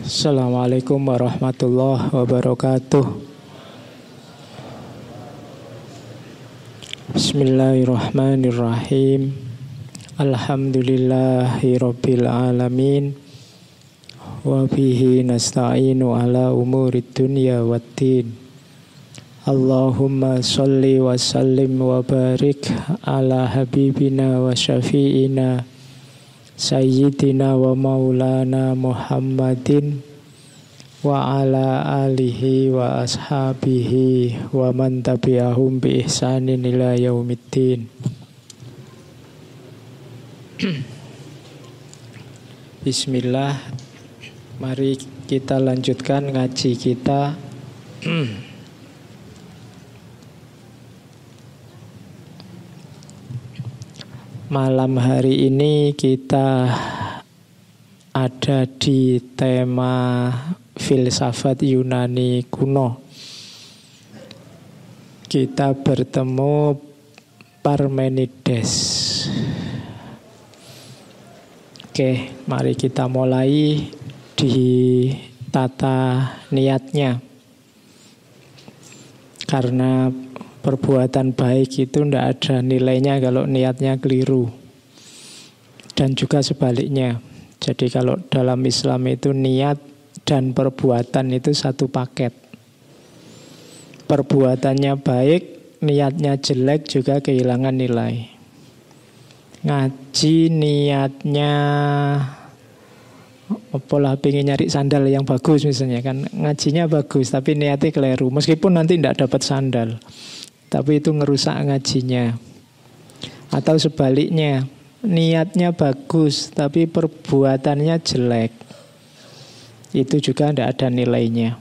Assalamualaikum warahmatullahi wabarakatuh. Bismillahirrahmanirrahim. Alhamdulillahi rabbil alamin. Wa bihi nasta'inu ala umurid dunya waddin. Allahumma salli wa sallim wa barik ala habibina wa syafi'ina Sayyidina wa maulana Muhammadin wa ala alihi wa ashabihi wa man tabi'ahum bi ihsanin ila yaumiddin. Bismillah. Mari kita lanjutkan ngaji kita. Malam hari ini kita ada di tema filsafat Yunani kuno. Kita bertemu Parmenides. Oke, mari kita mulai di tata niatnya. Karena perbuatan baik itu tidak ada nilainya kalau niatnya keliru. Dan juga sebaliknya. Jadi kalau dalam Islam itu niat dan perbuatan itu satu paket. Perbuatannya baik, niatnya jelek juga kehilangan nilai. Ngaji niatnya apalah pengen nyari sandal yang bagus misalnya kan. Ngajinya bagus tapi niatnya keliru. Meskipun nanti tidak dapat sandal. Tapi itu ngerusak ngajinya. Atau sebaliknya, niatnya bagus tapi perbuatannya jelek. Itu juga tidak ada nilainya.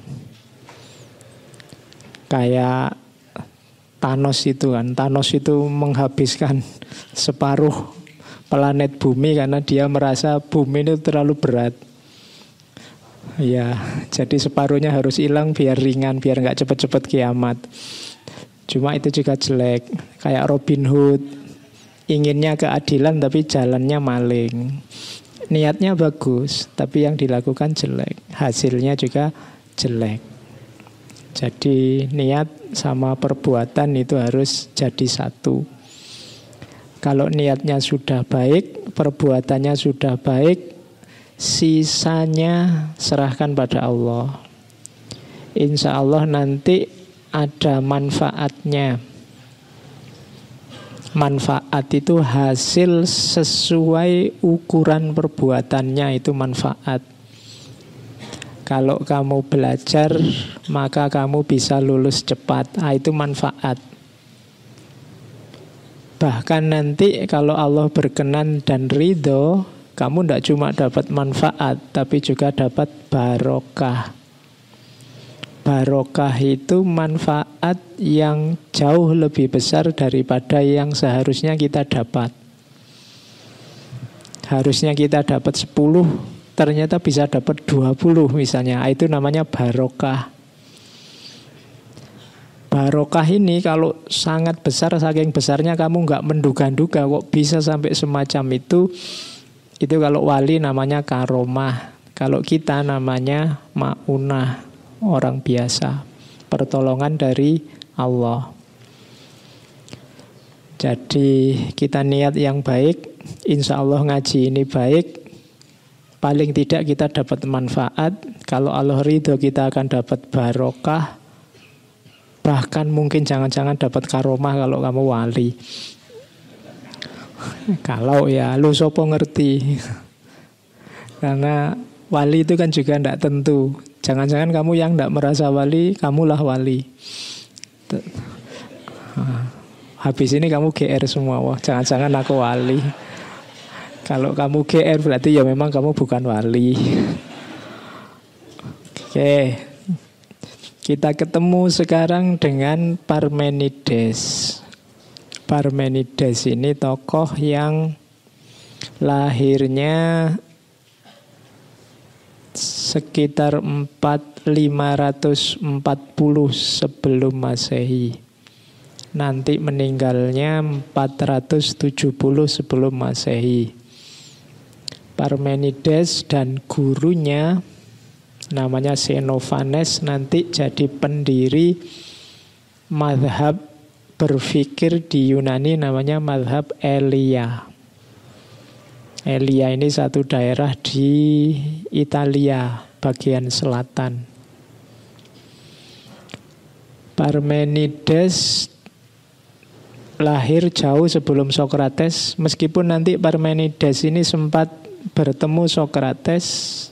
Kayak Thanos itu kan. Thanos itu menghabiskan separuh planet bumi karena dia merasa bumi itu terlalu berat. Ya, jadi separuhnya harus hilang biar ringan, biar nggak cepet-cepet kiamat. Cuma itu juga jelek. Kayak Robin Hood, inginnya keadilan tapi jalannya maling. Niatnya bagus tapi yang dilakukan jelek. Hasilnya juga jelek. Jadi niat sama perbuatan itu harus jadi satu. Kalau niatnya sudah baik, perbuatannya sudah baik, sisanya serahkan pada Allah. Insya Allah nanti ada manfaatnya. Manfaat itu hasil sesuai ukuran perbuatannya, itu manfaat. Kalau kamu belajar, maka kamu bisa lulus cepat. Itu manfaat. Bahkan nanti kalau Allah berkenan dan ridho, kamu tidak cuma dapat manfaat, tapi juga dapat barokah. Barokah itu manfaat yang jauh lebih besar daripada yang seharusnya kita dapat. Harusnya kita dapat 10, ternyata bisa dapat 20 misalnya. Itu namanya barokah. Barokah ini kalau sangat besar, saking besarnya kamu nggak menduga-duga kok bisa sampai semacam itu. Itu kalau wali namanya karomah. Kalau kita namanya ma'unah. Orang biasa, pertolongan dari Allah. Jadi kita niat yang baik, insya Allah ngaji ini baik. Paling tidak kita dapat manfaat. Kalau Allah ridho kita akan dapat barokah. Bahkan mungkin jangan-jangan dapat karomah kalau kamu wali. Kalau ya lu sopo ngerti. Karena wali itu kan juga tidak tentu. Jangan-jangan kamu yang tidak merasa wali, kamulah wali. Habis ini kamu GR semua. Wah, jangan-jangan aku wali. Kalau kamu GR berarti ya memang kamu bukan wali. Oke. Kita ketemu sekarang dengan Parmenides. Parmenides ini tokoh yang lahirnya sekitar 540 sebelum Masehi. Nanti meninggalnya 470 sebelum Masehi. Parmenides dan gurunya namanya Xenophanes, nanti jadi pendiri mazhab berpikir di Yunani namanya mazhab Elia. Elia ini satu daerah di Italia bagian selatan. Parmenides lahir jauh sebelum Sokrates, meskipun nanti Parmenides ini sempat bertemu Sokrates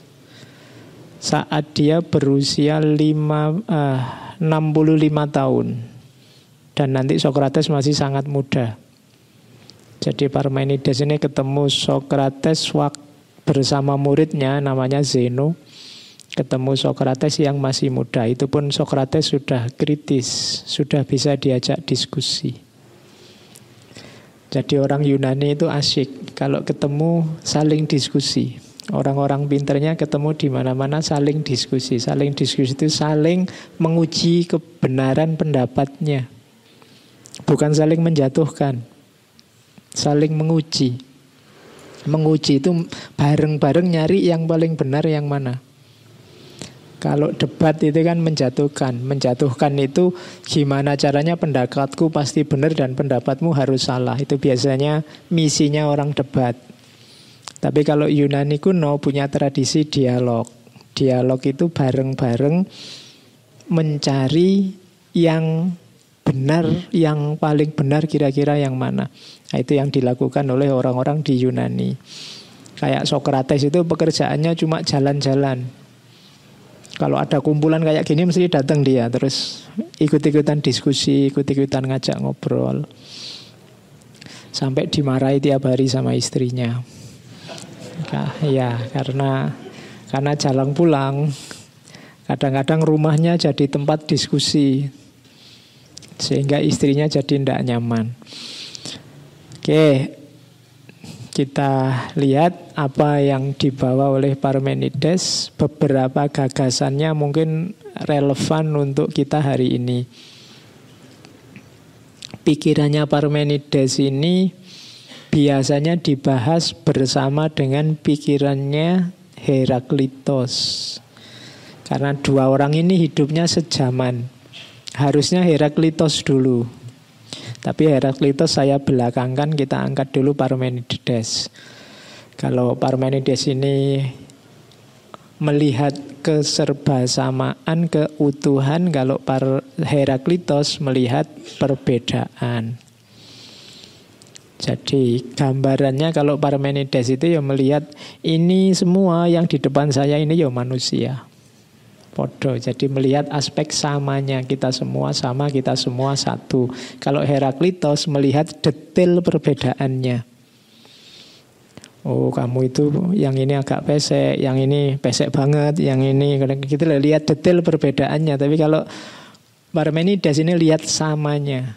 saat dia berusia 65 tahun. Dan nanti Sokrates masih sangat muda. Jadi Parmenides ini ketemu Sokrates bersama muridnya namanya Zeno. Ketemu Sokrates yang masih muda. Itu pun Sokrates sudah kritis, sudah bisa diajak diskusi. Jadi orang Yunani itu asyik kalau ketemu saling diskusi. Orang-orang pinternya ketemu di mana-mana saling diskusi. Saling diskusi itu saling menguji kebenaran pendapatnya. Bukan saling menjatuhkan. Saling menguji. Menguji itu bareng-bareng nyari yang paling benar yang mana. Kalau debat itu kan menjatuhkan. Menjatuhkan itu gimana caranya pendapatku pasti benar dan pendapatmu harus salah. Itu biasanya misinya orang debat. Tapi kalau Yunani kuno punya tradisi dialog. Dialog itu bareng-bareng mencari yang benar, yang paling benar kira-kira yang mana. Nah, itu yang dilakukan oleh orang-orang di Yunani. Kayak Sokrates itu pekerjaannya cuma jalan-jalan. Kalau ada kumpulan kayak gini mesti datang dia, terus ikut-ikutan diskusi, ikut-ikutan ngajak ngobrol. Sampai dimarahi tiap hari sama istrinya. Nah, ya, karena jalan pulang. Kadang-kadang rumahnya jadi tempat diskusi. Sehingga istrinya jadi tidak nyaman. Oke, kita lihat apa yang dibawa oleh Parmenides. Beberapa gagasannya mungkin relevan untuk kita hari ini. Pikirannya Parmenides ini biasanya dibahas bersama dengan pikirannya Heraklitos. Karena dua orang ini hidupnya sejaman. Harusnya Heraklitos dulu. Tapi Heraklitos saya belakangkan, kita angkat dulu Parmenides. Kalau Parmenides ini melihat keserbasamaan, keutuhan, kalau Heraklitos melihat perbedaan. Jadi gambarannya kalau Parmenides itu ya melihat ini semua yang di depan saya ini ya manusia. Podo, jadi melihat aspek samanya, kita semua sama, kita semua satu. Kalau Heraklitos melihat detail perbedaannya. Oh, kamu itu yang ini agak pesek, yang ini pesek banget, yang ini kita lihat detail perbedaannya. Tapi kalau Parmenides ini lihat samanya.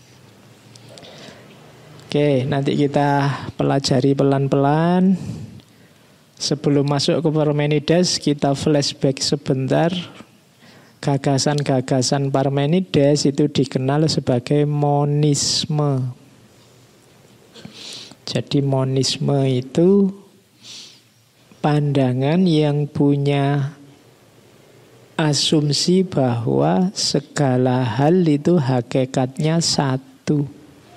Oke, nanti kita pelajari pelan-pelan. Sebelum masuk ke Parmenides, kita flashback sebentar. Gagasan-gagasan Parmenides itu dikenal sebagai monisme. Jadi monisme itu pandangan yang punya asumsi bahwa segala hal itu hakikatnya satu.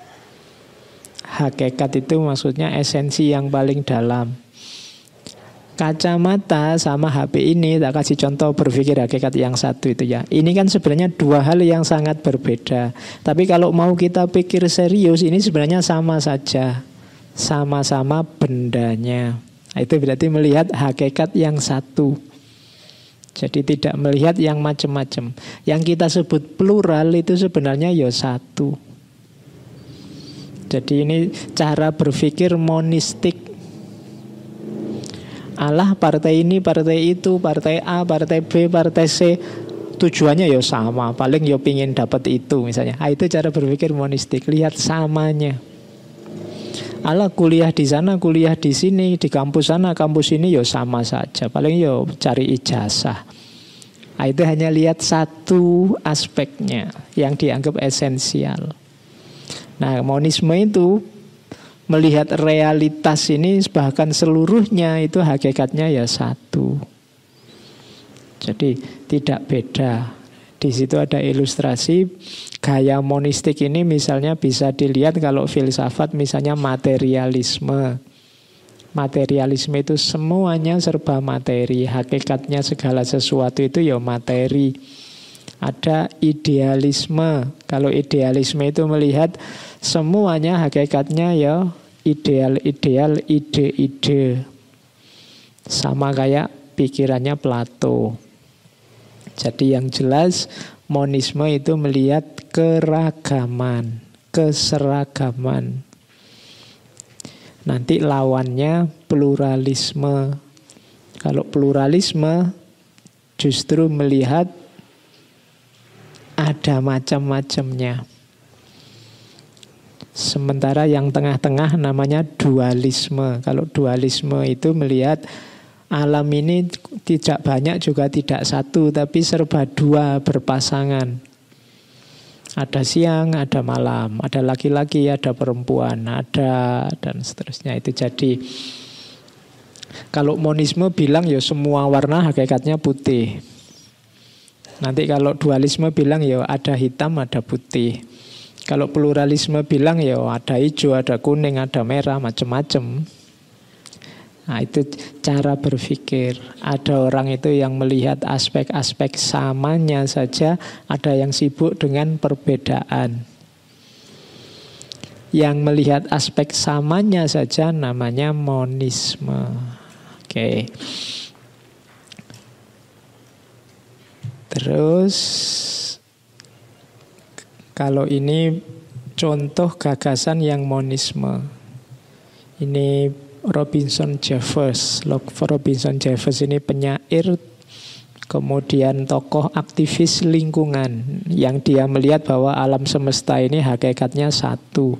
Hakikat itu maksudnya esensi yang paling dalam. Kacamata sama HP ini, tak kasih contoh berpikir hakikat yang satu itu ya. Ini kan sebenarnya dua hal yang sangat berbeda. Tapi kalau mau kita pikir serius, ini sebenarnya sama saja. Sama-sama bendanya. Nah, itu berarti melihat hakikat yang satu. Jadi tidak melihat yang macam-macam. Yang kita sebut plural itu sebenarnya ya satu. Jadi ini cara berpikir monistik. Allah partai ini, partai itu, partai A, partai B, partai C, tujuannya ya sama, paling ya pingin dapat itu misalnya. Itu cara berpikir monistik, lihat samanya. Allah kuliah di sana, kuliah di sini, di kampus sana, kampus ini ya sama saja, paling ya cari ijazah. Itu hanya lihat satu aspeknya yang dianggap esensial. Nah, monisme itu melihat realitas ini bahkan seluruhnya itu hakikatnya ya satu. Jadi tidak beda. Di situ ada ilustrasi gaya monistik ini misalnya bisa dilihat kalau filsafat misalnya materialisme. Materialisme itu semuanya serba materi, hakikatnya segala sesuatu itu ya materi. Ada idealisme. Kalau idealisme itu melihat semuanya hakikatnya ya ideal-ideal, ide-ide. Sama kayak pikirannya Plato. Jadi yang jelas monisme itu melihat keragaman, keseragaman. Nanti lawannya pluralisme. Kalau pluralisme justru melihat ada macam-macamnya. Sementara yang tengah-tengah namanya dualisme. Kalau dualisme itu melihat alam ini tidak banyak juga tidak satu, tapi serba dua berpasangan. Ada siang, ada malam, ada laki-laki, ada perempuan, ada dan seterusnya. Itu jadi kalau monisme bilang ya semua warna hakikatnya putih. Nanti kalau dualisme bilang ya ada hitam, ada putih. Kalau pluralisme bilang ya ada hijau, ada kuning, ada merah, macam-macam. Nah, itu cara berpikir. Ada orang itu yang melihat aspek-aspek samanya saja, ada yang sibuk dengan perbedaan. Yang melihat aspek samanya saja namanya monisme. Oke. Terus kalau ini contoh gagasan yang monisme. Ini Robinson Jeffers. Robinson Jeffers ini penyair, kemudian tokoh aktivis lingkungan yang dia melihat bahwa alam semesta ini hakikatnya satu.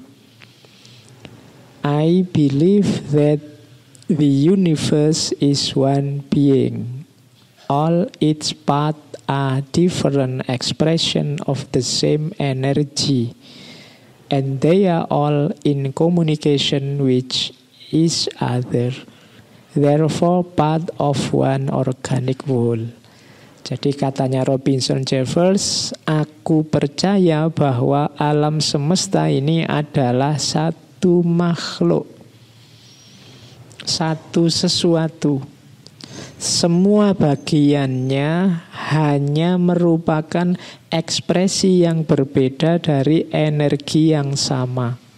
I believe that the universe is one being. All its parts are different expression of the same energy, and they are all in communication with each other, therefore part of one organic whole. Jadi katanya Robinson Jeffers, aku percaya bahwa alam semesta ini adalah satu makhluk, satu sesuatu. Semua bagiannya hanya merupakan ekspresi yang berbeda dari energi yang sama.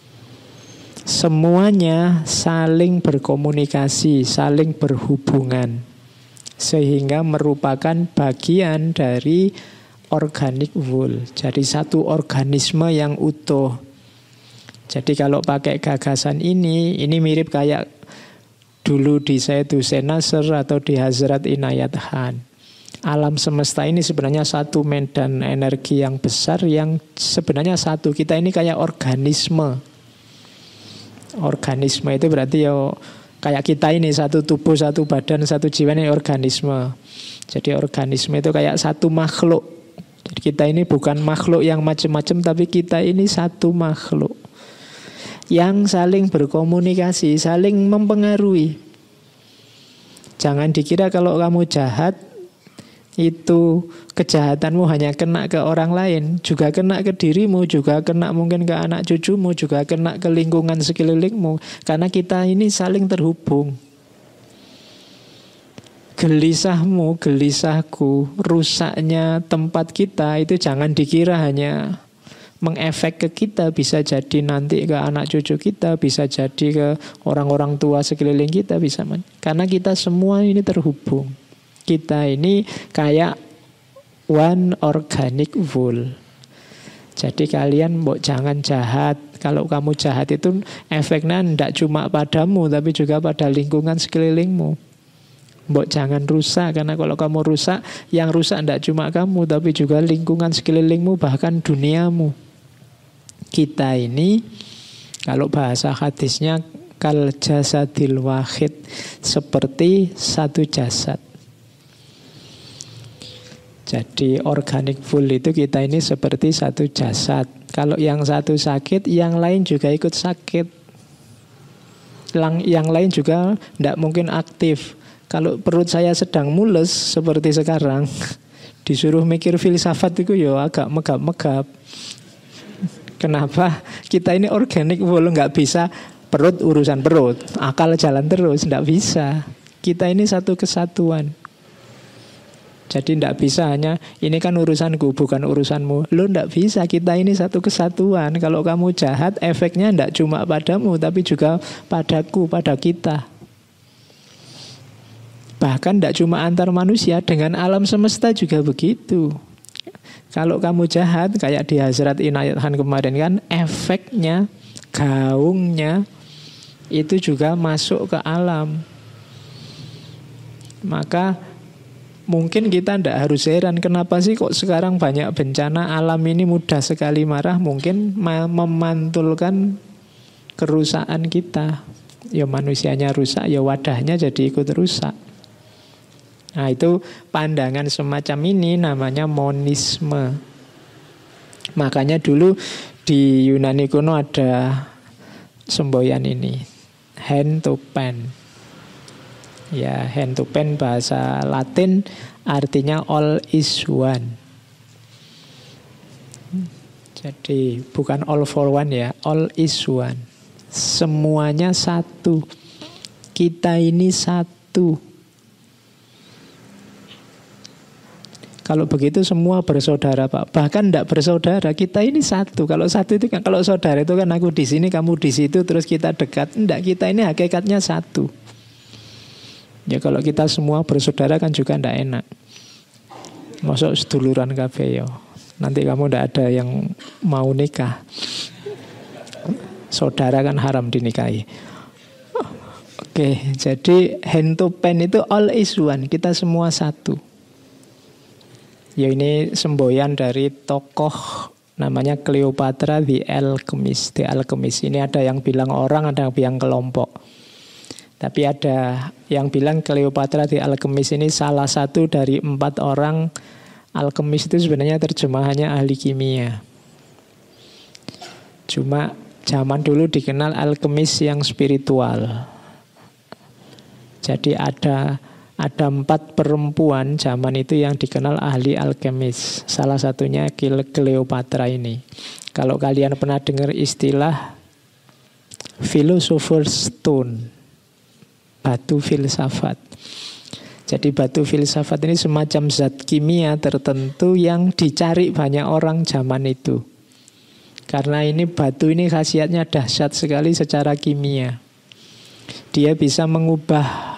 Semuanya saling berkomunikasi, saling berhubungan, sehingga merupakan bagian dari organic whole. Jadi satu organisme yang utuh. Jadi kalau pakai gagasan ini mirip kayak dulu di Syed Hussein Nasr atau di Hazrat Inayat Khan. Alam semesta ini sebenarnya satu medan energi yang besar yang sebenarnya satu. Kita ini kayak organisme. Organisme itu berarti ya kayak kita ini satu tubuh, satu badan, satu jiwa, ini organisme. Jadi organisme itu kayak satu makhluk. Jadi kita ini bukan makhluk yang macam-macam, tapi kita ini satu makhluk yang saling berkomunikasi, saling mempengaruhi. Jangan dikira kalau kamu jahat itu kejahatanmu hanya kena ke orang lain, juga kena ke dirimu, juga kena mungkin ke anak cucumu, juga kena ke lingkungan sekelilingmu. Karena kita ini saling terhubung. Gelisahmu, gelisahku, rusaknya tempat kita itu jangan dikira hanya mengefek ke kita, bisa jadi nanti ke anak cucu kita, bisa jadi ke orang-orang tua sekeliling kita, bisa. Karena kita semua ini terhubung. Kita ini kayak one organic whole. Jadi kalian jangan jahat. Kalau kamu jahat itu efeknya tidak cuma padamu, tapi juga pada lingkungan sekelilingmu. Jangan rusak, karena kalau kamu rusak, yang rusak tidak cuma kamu, tapi juga lingkungan sekelilingmu, bahkan duniamu. Kita ini, kalau bahasa hadisnya, kal jasadil wahid, seperti satu jasad. Jadi organic full itu kita ini seperti satu jasad. Kalau yang satu sakit, yang lain juga ikut sakit. Yang lain juga tidak mungkin aktif. Kalau perut saya sedang mules seperti sekarang, disuruh mikir filsafat itu ya agak megap-megap. Kenapa? Kita ini organik, walau nggak bisa perut urusan perut, akal jalan terus, nggak bisa. Kita ini satu kesatuan. Jadi nggak bisa hanya ini kan urusanku bukan urusanmu. Lo nggak bisa, kita ini satu kesatuan. Kalau kamu jahat, efeknya nggak cuma padamu tapi juga padaku, pada kita. Bahkan tidak cuma antar manusia, dengan alam semesta juga begitu. Kalau kamu jahat, kayak di Hazrat Inayat Khan kemarin kan, efeknya, gaungnya, itu juga masuk ke alam. Maka mungkin kita tidak harus heran, kenapa sih kok sekarang banyak bencana, alam ini mudah sekali marah, mungkin memantulkan kerusakan kita. Ya manusianya rusak, ya wadahnya jadi ikut rusak. Nah itu pandangan semacam ini namanya monisme. Makanya dulu di Yunani kuno ada semboyan ini, hand to pen. Ya, hand to pen bahasa Latin artinya all is one. Jadi bukan all for one ya, all is one. Semuanya satu. Kita ini satu. Kalau begitu semua bersaudara, Pak. Bahkan tidak bersaudara, kita ini satu. Kalau satu itu kan, kalau saudara itu kan aku di sini, kamu di situ, terus kita dekat. Tidak, kita ini hakikatnya satu. Ya kalau kita semua bersaudara kan juga tidak enak. Masuk seduluran kabeh yo. Nanti kamu tidak ada yang mau nikah. Saudara kan haram dinikahi. Oke, jadi hand to pen itu all is one. Kita semua satu. Ya ini semboyan dari tokoh namanya Cleopatra the Alchemist. The Alchemist ini ada yang bilang orang, ada yang bilang kelompok. Tapi ada yang bilang Cleopatra the Alchemist ini salah satu dari 4 orang. Alchemist itu sebenarnya terjemahannya ahli kimia. Cuma zaman dulu dikenal alchemist yang spiritual. Jadi ada 4 perempuan zaman itu yang dikenal ahli alkemis. Salah satunya Cleopatra ini. Kalau kalian pernah dengar istilah philosopher's stone, batu filsafat. Jadi batu filsafat ini semacam zat kimia tertentu yang dicari banyak orang zaman itu. Karena ini batu ini khasiatnya dahsyat sekali secara kimia. Dia bisa mengubah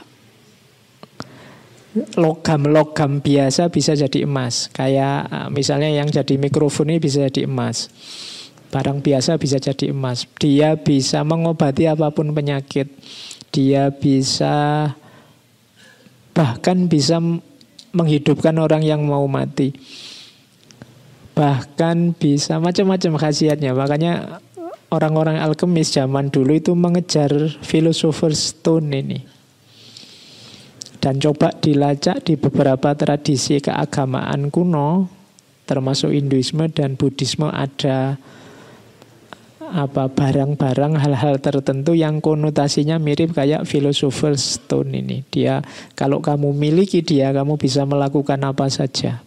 logam-logam biasa bisa jadi emas. Kayak misalnya yang jadi mikrofon ini bisa jadi emas. Barang biasa bisa jadi emas. Dia bisa mengobati apapun penyakit. Dia bisa bahkan bisa menghidupkan orang yang mau mati. Bahkan bisa macam-macam khasiatnya. Makanya orang-orang alkemis zaman dulu itu mengejar philosopher's stone ini. Dan coba dilacak di beberapa tradisi keagamaan kuno, termasuk Hinduisme dan Buddhisme, ada barang-barang hal-hal tertentu yang konotasinya mirip kayak philosopher's stone ini. Dia kalau kamu miliki dia, kamu bisa melakukan apa saja.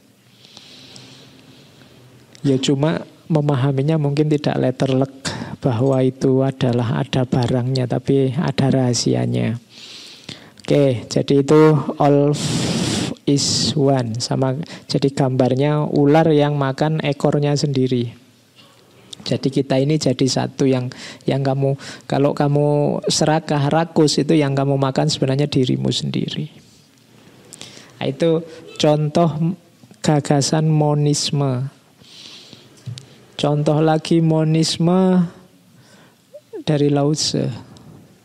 Ya cuma memahaminya mungkin tidak letterlek bahwa itu adalah ada barangnya, tapi ada rahasianya. Oke, jadi itu all is one. Sama, jadi gambarnya ular yang makan ekornya sendiri. Jadi kita ini jadi satu yang kamu, kalau kamu serakah, rakus, itu yang kamu makan sebenarnya dirimu sendiri. Nah, itu contoh gagasan monisme. Contoh lagi monisme dari Lao Tse.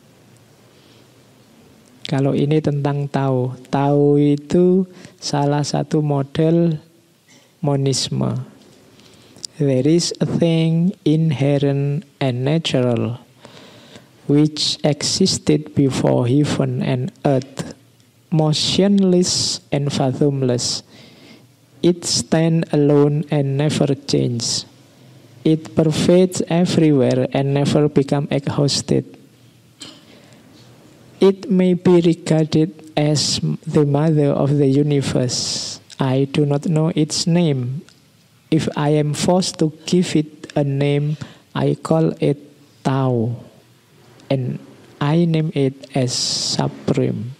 Kalau ini tentang Tao. Tao itu salah satu model monisme. There is a thing inherent and natural which existed before heaven and earth, motionless and fathomless. It stands alone and never changes. It pervades everywhere and never become exhausted. It may be regarded as the mother of the universe. I do not know its name. If I am forced to give it a name, I call it Tao. And I name it as Supreme.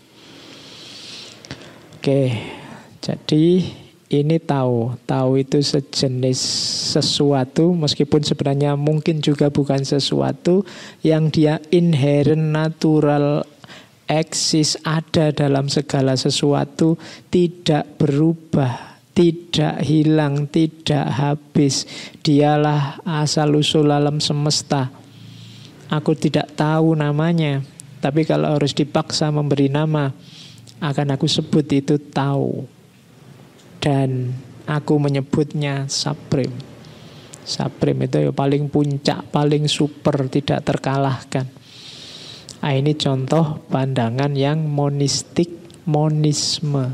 Oke, jadi ini Tao. Tao itu sejenis sesuatu, meskipun sebenarnya mungkin juga bukan sesuatu, yang dia inherent, natural, eksis, ada dalam segala sesuatu, tidak berubah, tidak hilang, tidak habis. Dialah asal-usul alam semesta. Aku tidak tahu namanya, tapi kalau harus dipaksa memberi nama, akan aku sebut itu Tao. Dan aku menyebutnya Supreme. Supreme itu ya paling puncak, paling super, tidak terkalahkan. Nah, ini contoh pandangan yang monistik, monisme.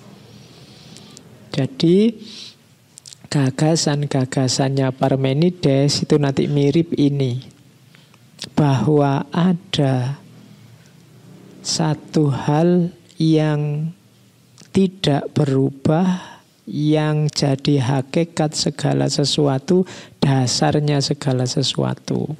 Jadi gagasan-gagasannya Parmenides itu nanti mirip ini. Bahwa ada satu hal yang tidak berubah, yang jadi hakikat segala sesuatu, dasarnya segala sesuatu.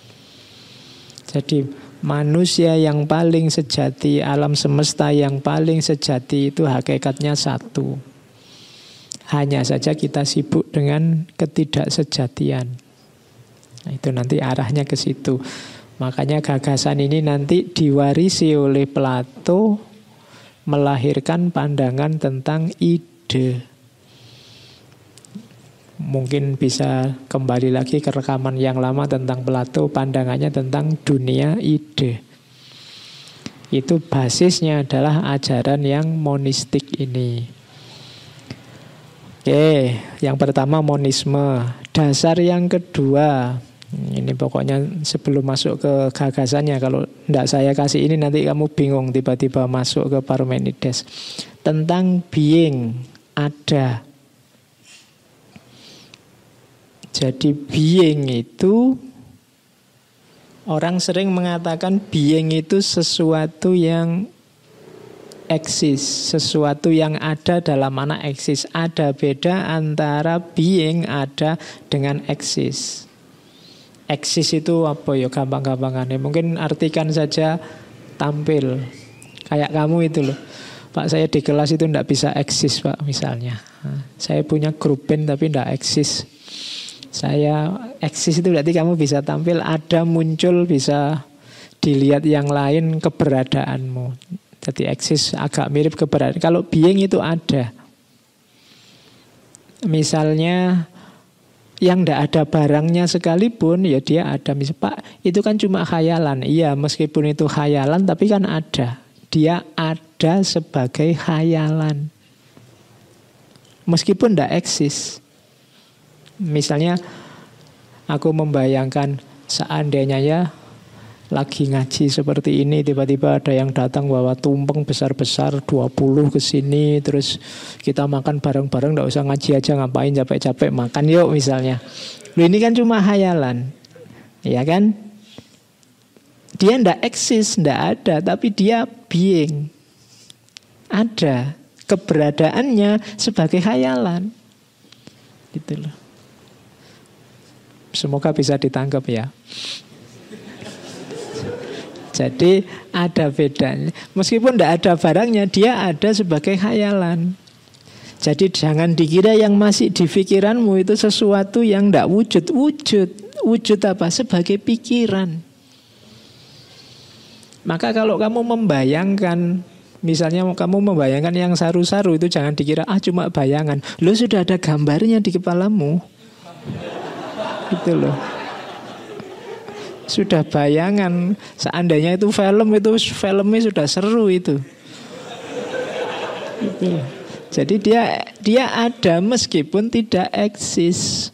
Jadi manusia yang paling sejati, alam semesta yang paling sejati itu hakikatnya satu. Hanya saja kita sibuk dengan ketidaksejatian. Nah, itu nanti arahnya ke situ. Makanya gagasan ini nanti diwarisi oleh Plato, melahirkan pandangan tentang ide. Mungkin bisa kembali lagi ke rekaman yang lama tentang Plato, pandangannya tentang dunia ide. Itu basisnya adalah ajaran yang monistik ini. Oke, yang pertama monisme. Dasar yang kedua, ini pokoknya sebelum masuk ke gagasannya, kalau tidak saya kasih ini nanti kamu bingung tiba-tiba masuk ke Parmenides. Tentang being, ada. Jadi being itu, orang sering mengatakan being itu sesuatu yang eksis, sesuatu yang ada dalam mana eksis. Ada beda antara being ada dengan eksis. Eksis itu apa ya, gampang-gampangannya. Mungkin artikan saja tampil. Kayak kamu itu loh. Pak, saya di kelas itu tidak bisa eksis, Pak, misalnya. Saya punya grup band tapi tidak eksis. Saya eksis itu berarti kamu bisa tampil, ada, muncul, bisa dilihat yang lain keberadaanmu. Jadi eksis agak mirip keberadaan. Kalau being itu ada. Misalnya yang tidak ada barangnya sekalipun, ya dia ada. Misal, Pak, itu kan cuma khayalan. Iya, meskipun itu khayalan, tapi kan ada. Dia ada sebagai khayalan. Meskipun tidak eksis. Misalnya aku membayangkan seandainya ya lagi ngaji seperti ini, tiba-tiba ada yang datang bawa tumpeng besar-besar 20 ke sini, terus kita makan bareng-bareng, enggak usah ngaji aja, ngapain capek-capek makan yuk misalnya. Loh, ini kan cuma khayalan. Ya kan? Dia enggak eksis, enggak ada, tapi dia being. Ada keberadaannya sebagai khayalan. Gitu loh. Semoga bisa ditangkap ya. Jadi ada bedanya. Meskipun tidak ada barangnya, dia ada sebagai khayalan. Jadi jangan dikira yang masih di pikiranmu itu sesuatu yang tidak wujud. Wujud apa? Sebagai pikiran. Maka kalau kamu membayangkan, misalnya kamu membayangkan yang saru-saru itu, jangan dikira cuma bayangan. Lo sudah ada gambarnya di kepalamu. Gitu loh. Sudah bayangan. Seandainya itu filmnya sudah seru itu. Gitu loh. Jadi dia ada meskipun tidak eksis.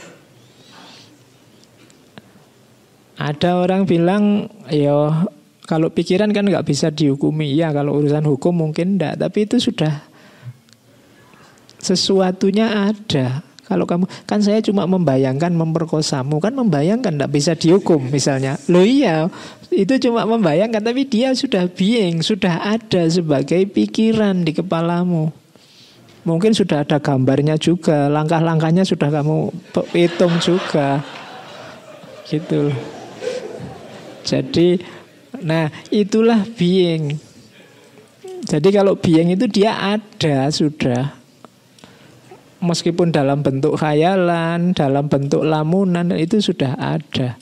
Ada orang bilang, ya kalau pikiran kan nggak bisa dihukumi. Ya kalau urusan hukum mungkin enggak, tapi itu sudah sesuatunya ada. Kalau kamu, kan saya cuma membayangkan memperkosamu, kan membayangkan tidak bisa dihukum misalnya. Loh iya, itu cuma membayangkan, tapi dia sudah being, sudah ada sebagai pikiran di kepalamu. Mungkin sudah ada gambarnya juga, langkah-langkahnya sudah kamu hitung juga. Gitu. Jadi, nah itulah being. Jadi kalau being itu dia ada sudah. Meskipun dalam bentuk khayalan, dalam bentuk lamunan, itu sudah ada.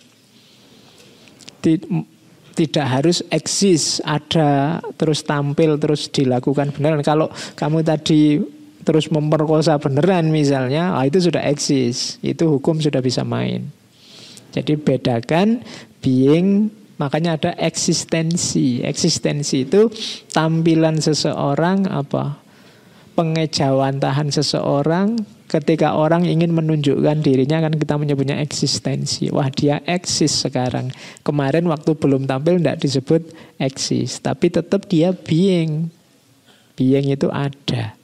Tidak harus eksis, ada, terus tampil, terus dilakukan beneran. Kalau kamu tadi terus memperkosa beneran misalnya, itu sudah eksis. Itu hukum sudah bisa main. Jadi bedakan being, makanya ada eksistensi. Eksistensi itu tampilan seseorang apa? Pengejawantahan seseorang ketika orang ingin menunjukkan dirinya, kan kita menyebutnya eksistensi. Wah, dia eksis sekarang. Kemarin waktu belum tampil tidak disebut eksis, tapi tetap dia being. Being itu ada.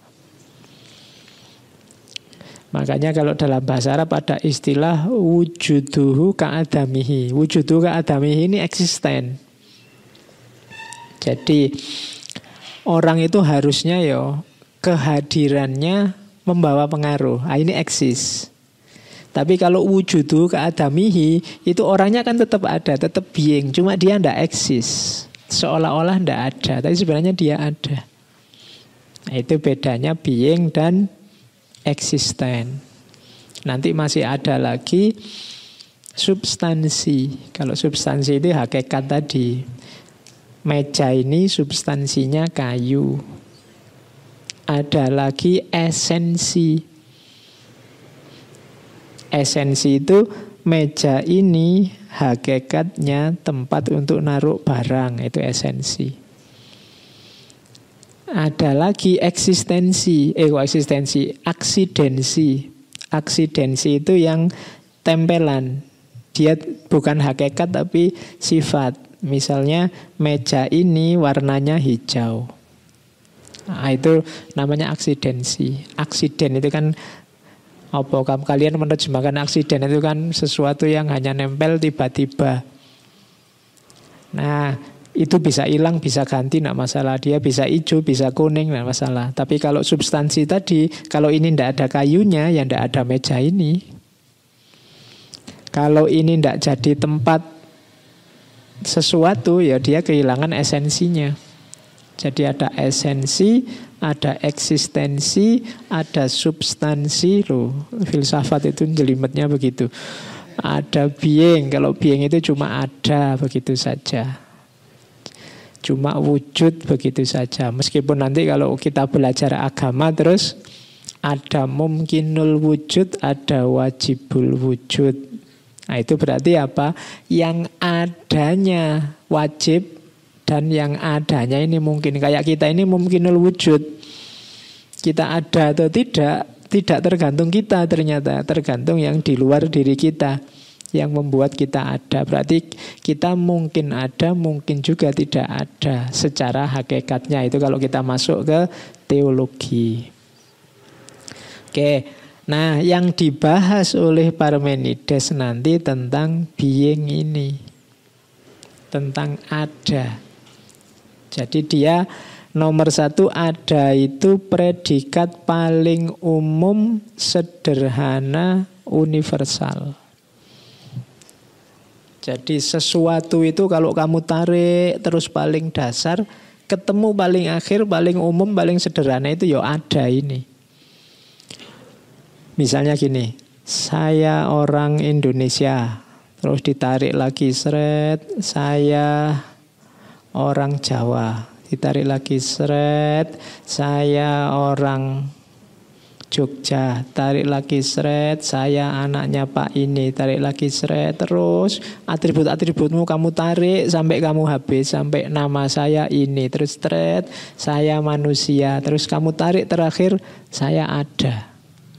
Makanya kalau dalam bahasa Arab ada istilah wujuduhu ka'adamihi. Wujuduhu ka'adamihi ini eksisten. Jadi orang itu harusnya kehadirannya membawa pengaruh. Ini eksis. Tapi kalau wujudu keadamihi, itu orangnya kan tetap ada, tetap being. Cuma dia tidak eksis. Seolah-olah tidak ada, tapi sebenarnya dia ada. Nah, itu bedanya being dan eksisten. Nanti masih ada lagi substansi. Kalau substansi itu hakikat tadi. Meja ini substansinya kayu. Ada lagi esensi. Esensi itu meja ini hakikatnya tempat untuk naruh barang. Itu esensi. Ada lagi eksistensi. Aksidensi. Aksidensi itu yang tempelan. Dia bukan hakikat tapi sifat. Misalnya meja ini warnanya hijau. Nah, itu namanya aksidensi. Aksiden itu kan kalian menerjemahkan aksiden itu kan sesuatu yang hanya nempel tiba-tiba. Nah, itu bisa hilang, bisa ganti, tidak masalah. Dia bisa hijau, bisa kuning, tidak masalah. Tapi kalau substansi tadi, kalau ini tidak ada kayunya, ya tidak ada meja ini. Kalau ini tidak jadi tempat sesuatu, ya dia kehilangan esensinya. Jadi ada esensi, ada eksistensi, ada substansi. Loh, filsafat itu jelimetnya begitu. Ada being, kalau being itu cuma ada begitu saja. Cuma wujud begitu saja. Meskipun nanti kalau kita belajar agama terus ada mumkinul wujud, ada wajibul wujud. Nah itu berarti apa? Yang adanya wajib dan yang adanya ini mungkin. Kayak kita ini mumkinul wujud. Kita ada atau tidak tergantung kita ternyata. Tergantung yang di luar diri kita yang membuat kita ada. Berarti kita mungkin ada, mungkin juga tidak ada secara hakikatnya. Itu kalau kita masuk ke teologi. Oke, nah yang dibahas oleh Parmenides nanti tentang being ini, tentang ada. Jadi dia nomor satu, ada itu predikat paling umum, sederhana, universal. Jadi sesuatu itu kalau kamu tarik terus paling dasar, ketemu paling akhir, paling umum, paling sederhana itu ya ada ini. Misalnya gini, saya orang Indonesia, terus ditarik lagi seret, saya orang Jawa, ditarik lagi seret, saya orang Jogja, tarik lagi seret, saya anaknya Pak ini, tarik lagi seret, terus atribut-atributmu kamu tarik sampai kamu habis, sampai nama saya ini, terus seret, saya manusia, terus kamu tarik terakhir, saya ada.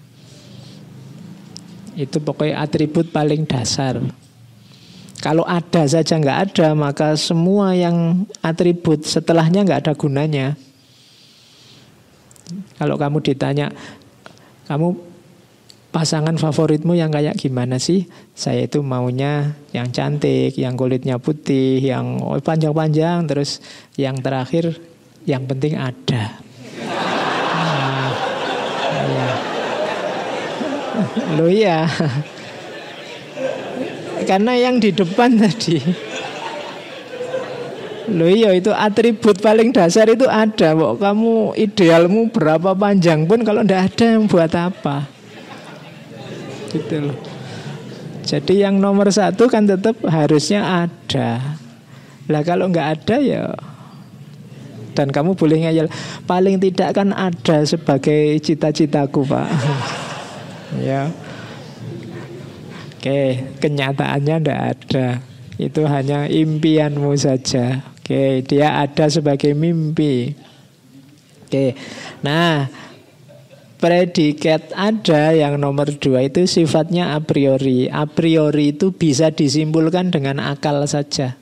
Itu pokoknya atribut paling dasar. Kalau ada saja nggak ada, maka semua yang atribut setelahnya nggak ada gunanya. Kalau kamu ditanya, kamu pasangan favoritmu yang kayak gimana sih? Saya itu maunya yang cantik, yang kulitnya putih, yang panjang-panjang, terus yang terakhir yang penting ada. Nah, ya. Loh iya. Karena yang di depan tadi. Loh iya, itu atribut paling dasar itu ada. Kok kamu idealmu berapa panjang pun kalau tidak ada, yang buat apa? Gitu loh. Jadi yang nomor satu kan tetap harusnya ada. Lah kalau nggak ada ya, dan kamu boleh ngeyel, paling tidak kan ada sebagai cita-citaku, Pak. Ya. Oke, kenyataannya ndak ada. Itu hanya impianmu saja. Oke, dia ada sebagai mimpi. Oke, nah predikat ada yang nomor 2 itu sifatnya a priori. A priori itu bisa disimpulkan dengan akal saja.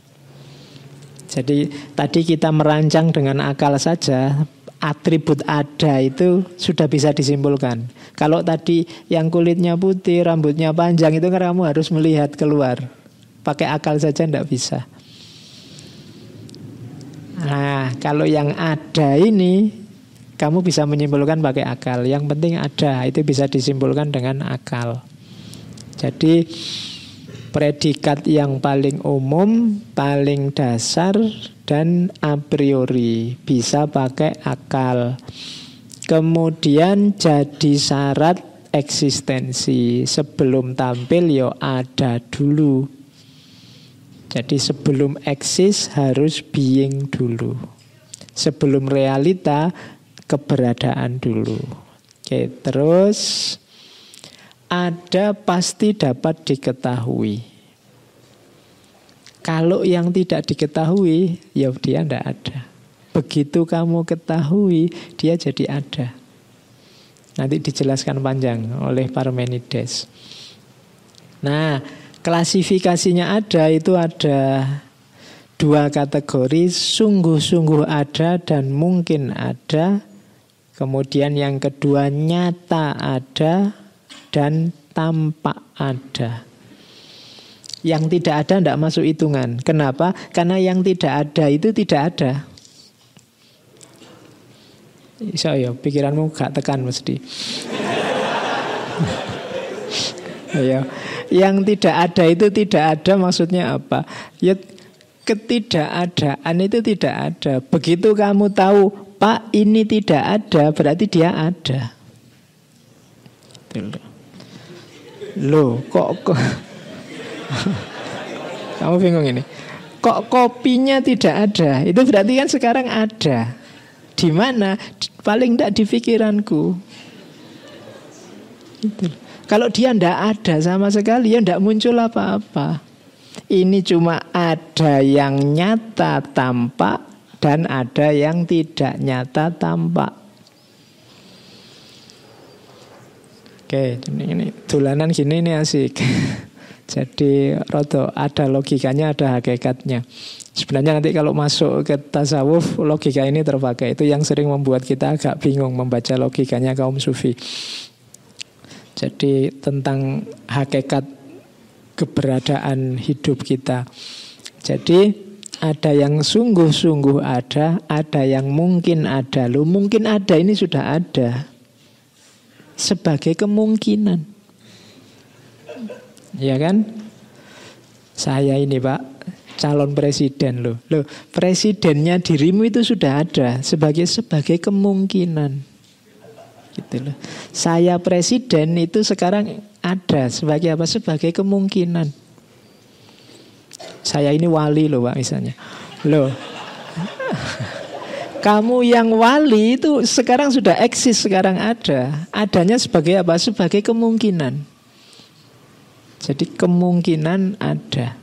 Jadi tadi kita merancang dengan akal saja, atribut ada itu sudah bisa disimpulkan. Kalau tadi yang kulitnya putih, rambutnya panjang, itu kan kamu harus melihat keluar. Pakai akal saja tidak bisa. Nah, kalau yang ada ini kamu bisa menyimpulkan pakai akal. Yang penting ada, itu bisa disimpulkan dengan akal. Jadi predikat yang paling umum, paling dasar, dan a priori bisa pakai akal. Kemudian jadi syarat eksistensi. Sebelum tampil ya ada dulu. Jadi sebelum eksis harus being dulu. Sebelum realita, keberadaan dulu. Oke, terus ada pasti dapat diketahui. Kalau yang tidak diketahui, ya dia tidak ada. Begitu kamu ketahui, dia jadi ada. Nanti dijelaskan panjang oleh Parmenides. Nah, klasifikasinya ada itu ada 2 kategori, sungguh-sungguh ada dan mungkin ada. Kemudian yang kedua nyata ada dan tampak ada. Yang tidak ada tidak masuk hitungan. Kenapa? Karena yang tidak ada itu tidak ada. So, ya, pikiranmu gak tekan mesti. Ya, yang tidak ada itu tidak ada maksudnya apa? Ya, ketidakadaan itu tidak ada. Begitu kamu tahu, Pak ini tidak ada, berarti dia ada. Loh, kok kamu bingung ini? Kok kopinya tidak ada? Itu berarti kan sekarang ada. Di mana? Paling tidak di pikiranku. Gitu. Kalau dia tidak ada sama sekali, ya tidak muncul apa-apa. Ini cuma ada yang nyata tampak dan ada yang tidak nyata tampak. Oke, ini dolanan gini ini asik. Jadi rodo ada logikanya, ada hakikatnya. Sebenarnya nanti kalau masuk ke tasawuf, logika ini terpakai. Itu yang sering membuat kita agak bingung membaca logikanya kaum sufi. Jadi tentang hakikat keberadaan hidup kita. Jadi ada yang sungguh-sungguh ada yang mungkin ada. Loh, mungkin ada ini sudah ada sebagai kemungkinan. Ya kan? Saya ini Pak calon presiden loh. Loh, presidennya dirimu itu sudah ada sebagai kemungkinan. Gitu loh. Saya presiden itu sekarang ada sebagai apa? Sebagai kemungkinan. Saya ini wali loh Pak misalnya. Loh. Kamu yang wali itu sekarang sudah eksis, sekarang ada. Adanya sebagai apa? Sebagai kemungkinan. Jadi kemungkinan ada.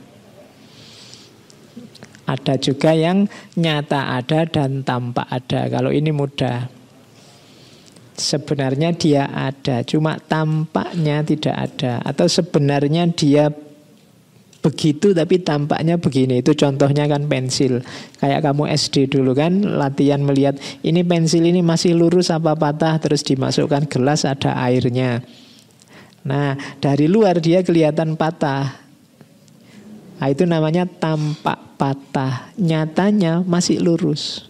Ada juga yang nyata ada dan tampak ada. Kalau ini mudah. Sebenarnya dia ada, cuma tampaknya tidak ada. Atau sebenarnya dia begitu tapi tampaknya begini. Itu contohnya kan pensil. Kayak kamu SD dulu kan latihan melihat ini pensil ini masih lurus apa patah, terus dimasukkan gelas ada airnya. Nah, dari luar dia kelihatan patah. Nah, itu namanya tampak patah. Nyatanya masih lurus.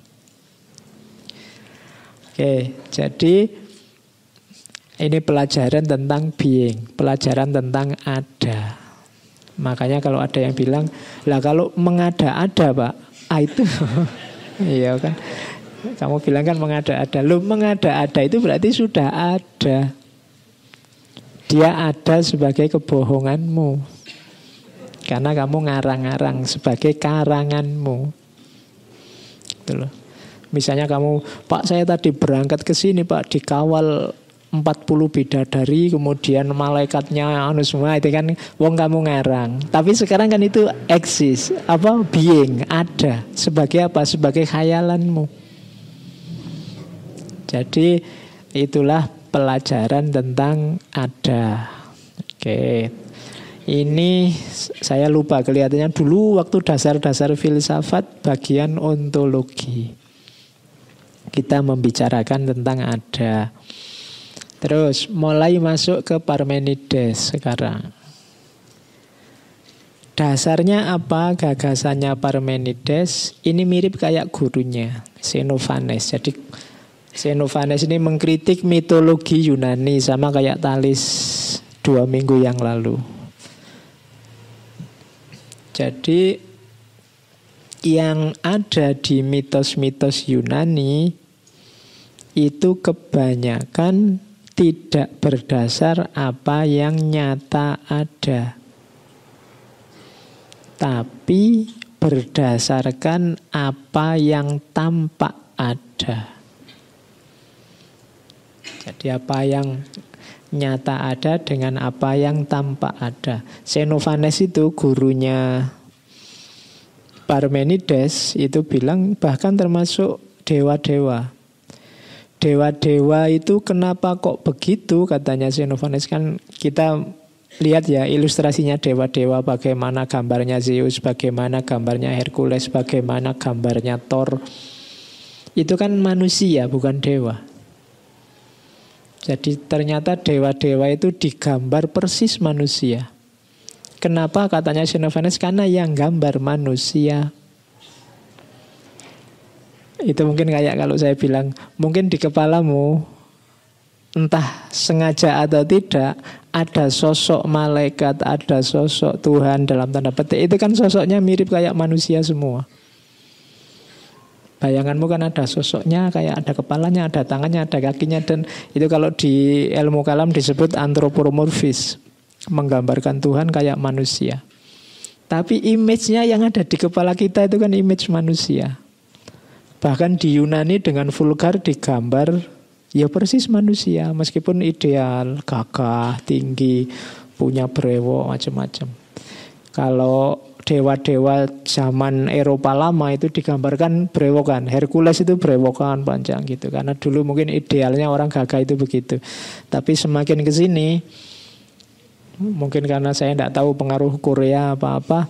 Oke, jadi ini pelajaran tentang being, pelajaran tentang ada. Makanya kalau ada yang bilang, lah kalau mengada-ada Pak, itu iya kan. Kamu bilang kan mengada-ada. Loh, mengada-ada itu berarti sudah ada. Dia ada sebagai kebohonganmu. Karena kamu ngarang-ngarang sebagai karanganmu. Gitu loh. Misalnya kamu, Pak saya tadi berangkat ke sini Pak, dikawal 40 bidadari, kemudian malaikatnya anu semua, itu kan wong kamu ngarang. Tapi sekarang kan itu eksis, being, ada. Sebagai apa? Sebagai khayalanmu. Jadi itulah pelajaran tentang ada. Oke. Ini saya lupa kelihatannya dulu waktu dasar-dasar filsafat bagian ontologi. Kita membicarakan tentang ada. Terus mulai masuk ke Parmenides sekarang. Dasarnya apa gagasannya Parmenides? Ini mirip kayak gurunya, Xenophanes. Jadi Xenophanes ini mengkritik mitologi Yunani sama kayak Thales 2 minggu yang lalu. Jadi yang ada di mitos-mitos Yunani itu kebanyakan tidak berdasar apa yang nyata ada, tapi berdasarkan apa yang tampak ada. Jadi apa yang nyata ada dengan apa yang tampak ada. Xenophanes itu gurunya Parmenides itu bilang bahkan termasuk dewa-dewa. Dewa-dewa itu kenapa kok begitu katanya Xenophanes, kan kita lihat ya ilustrasinya dewa-dewa, bagaimana gambarnya Zeus, bagaimana gambarnya Hercules, bagaimana gambarnya Thor. Itu kan manusia bukan dewa. Jadi ternyata dewa-dewa itu digambar persis manusia. Kenapa katanya Xenophanes? Karena yang gambar manusia. Itu mungkin kayak kalau saya bilang, mungkin di kepalamu entah sengaja atau tidak ada sosok malaikat, ada sosok Tuhan dalam tanda petik. Itu kan sosoknya mirip kayak manusia semua. Bayanganmu kan ada sosoknya, kayak ada kepalanya, ada tangannya, ada kakinya. Dan itu kalau di ilmu kalam disebut antropomorfis, menggambarkan Tuhan kayak manusia. Tapi image-nya yang ada di kepala kita itu kan image manusia. Bahkan di Yunani dengan vulgar digambar ya persis manusia, meskipun ideal, gagah, tinggi, punya brewok, macam-macam. Kalau dewa-dewa zaman Eropa lama itu digambarkan brewokan. Hercules itu brewokan panjang gitu. Karena dulu mungkin idealnya orang gagah itu begitu. Tapi semakin ke sini, mungkin karena saya tidak tahu pengaruh Korea apa-apa,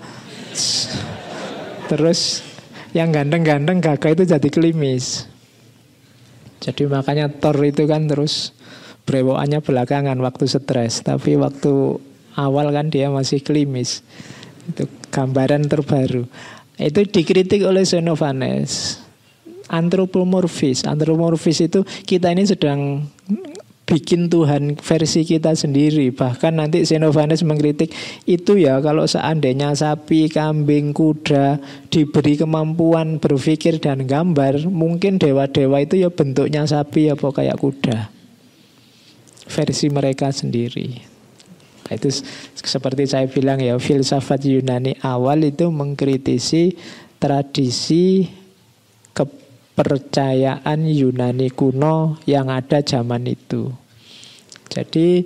terus yang ganteng-ganteng gagah itu jadi klimis. Jadi makanya Thor itu kan terus brewokannya belakangan waktu stres. Tapi waktu awal kan dia masih klimis. Itu gambaran terbaru. Itu dikritik oleh Xenophanes. Antropomorfis. Antropomorfis itu kita ini sedang bikin Tuhan versi kita sendiri. Bahkan nanti Xenophanes mengkritik itu ya, kalau seandainya sapi, kambing, kuda diberi kemampuan berpikir dan gambar, mungkin dewa-dewa itu ya bentuknya sapi apa kayak kuda. Versi mereka sendiri. Itu seperti saya bilang ya, filsafat Yunani awal itu mengkritisi tradisi kepercayaan Yunani kuno yang ada zaman itu. Jadi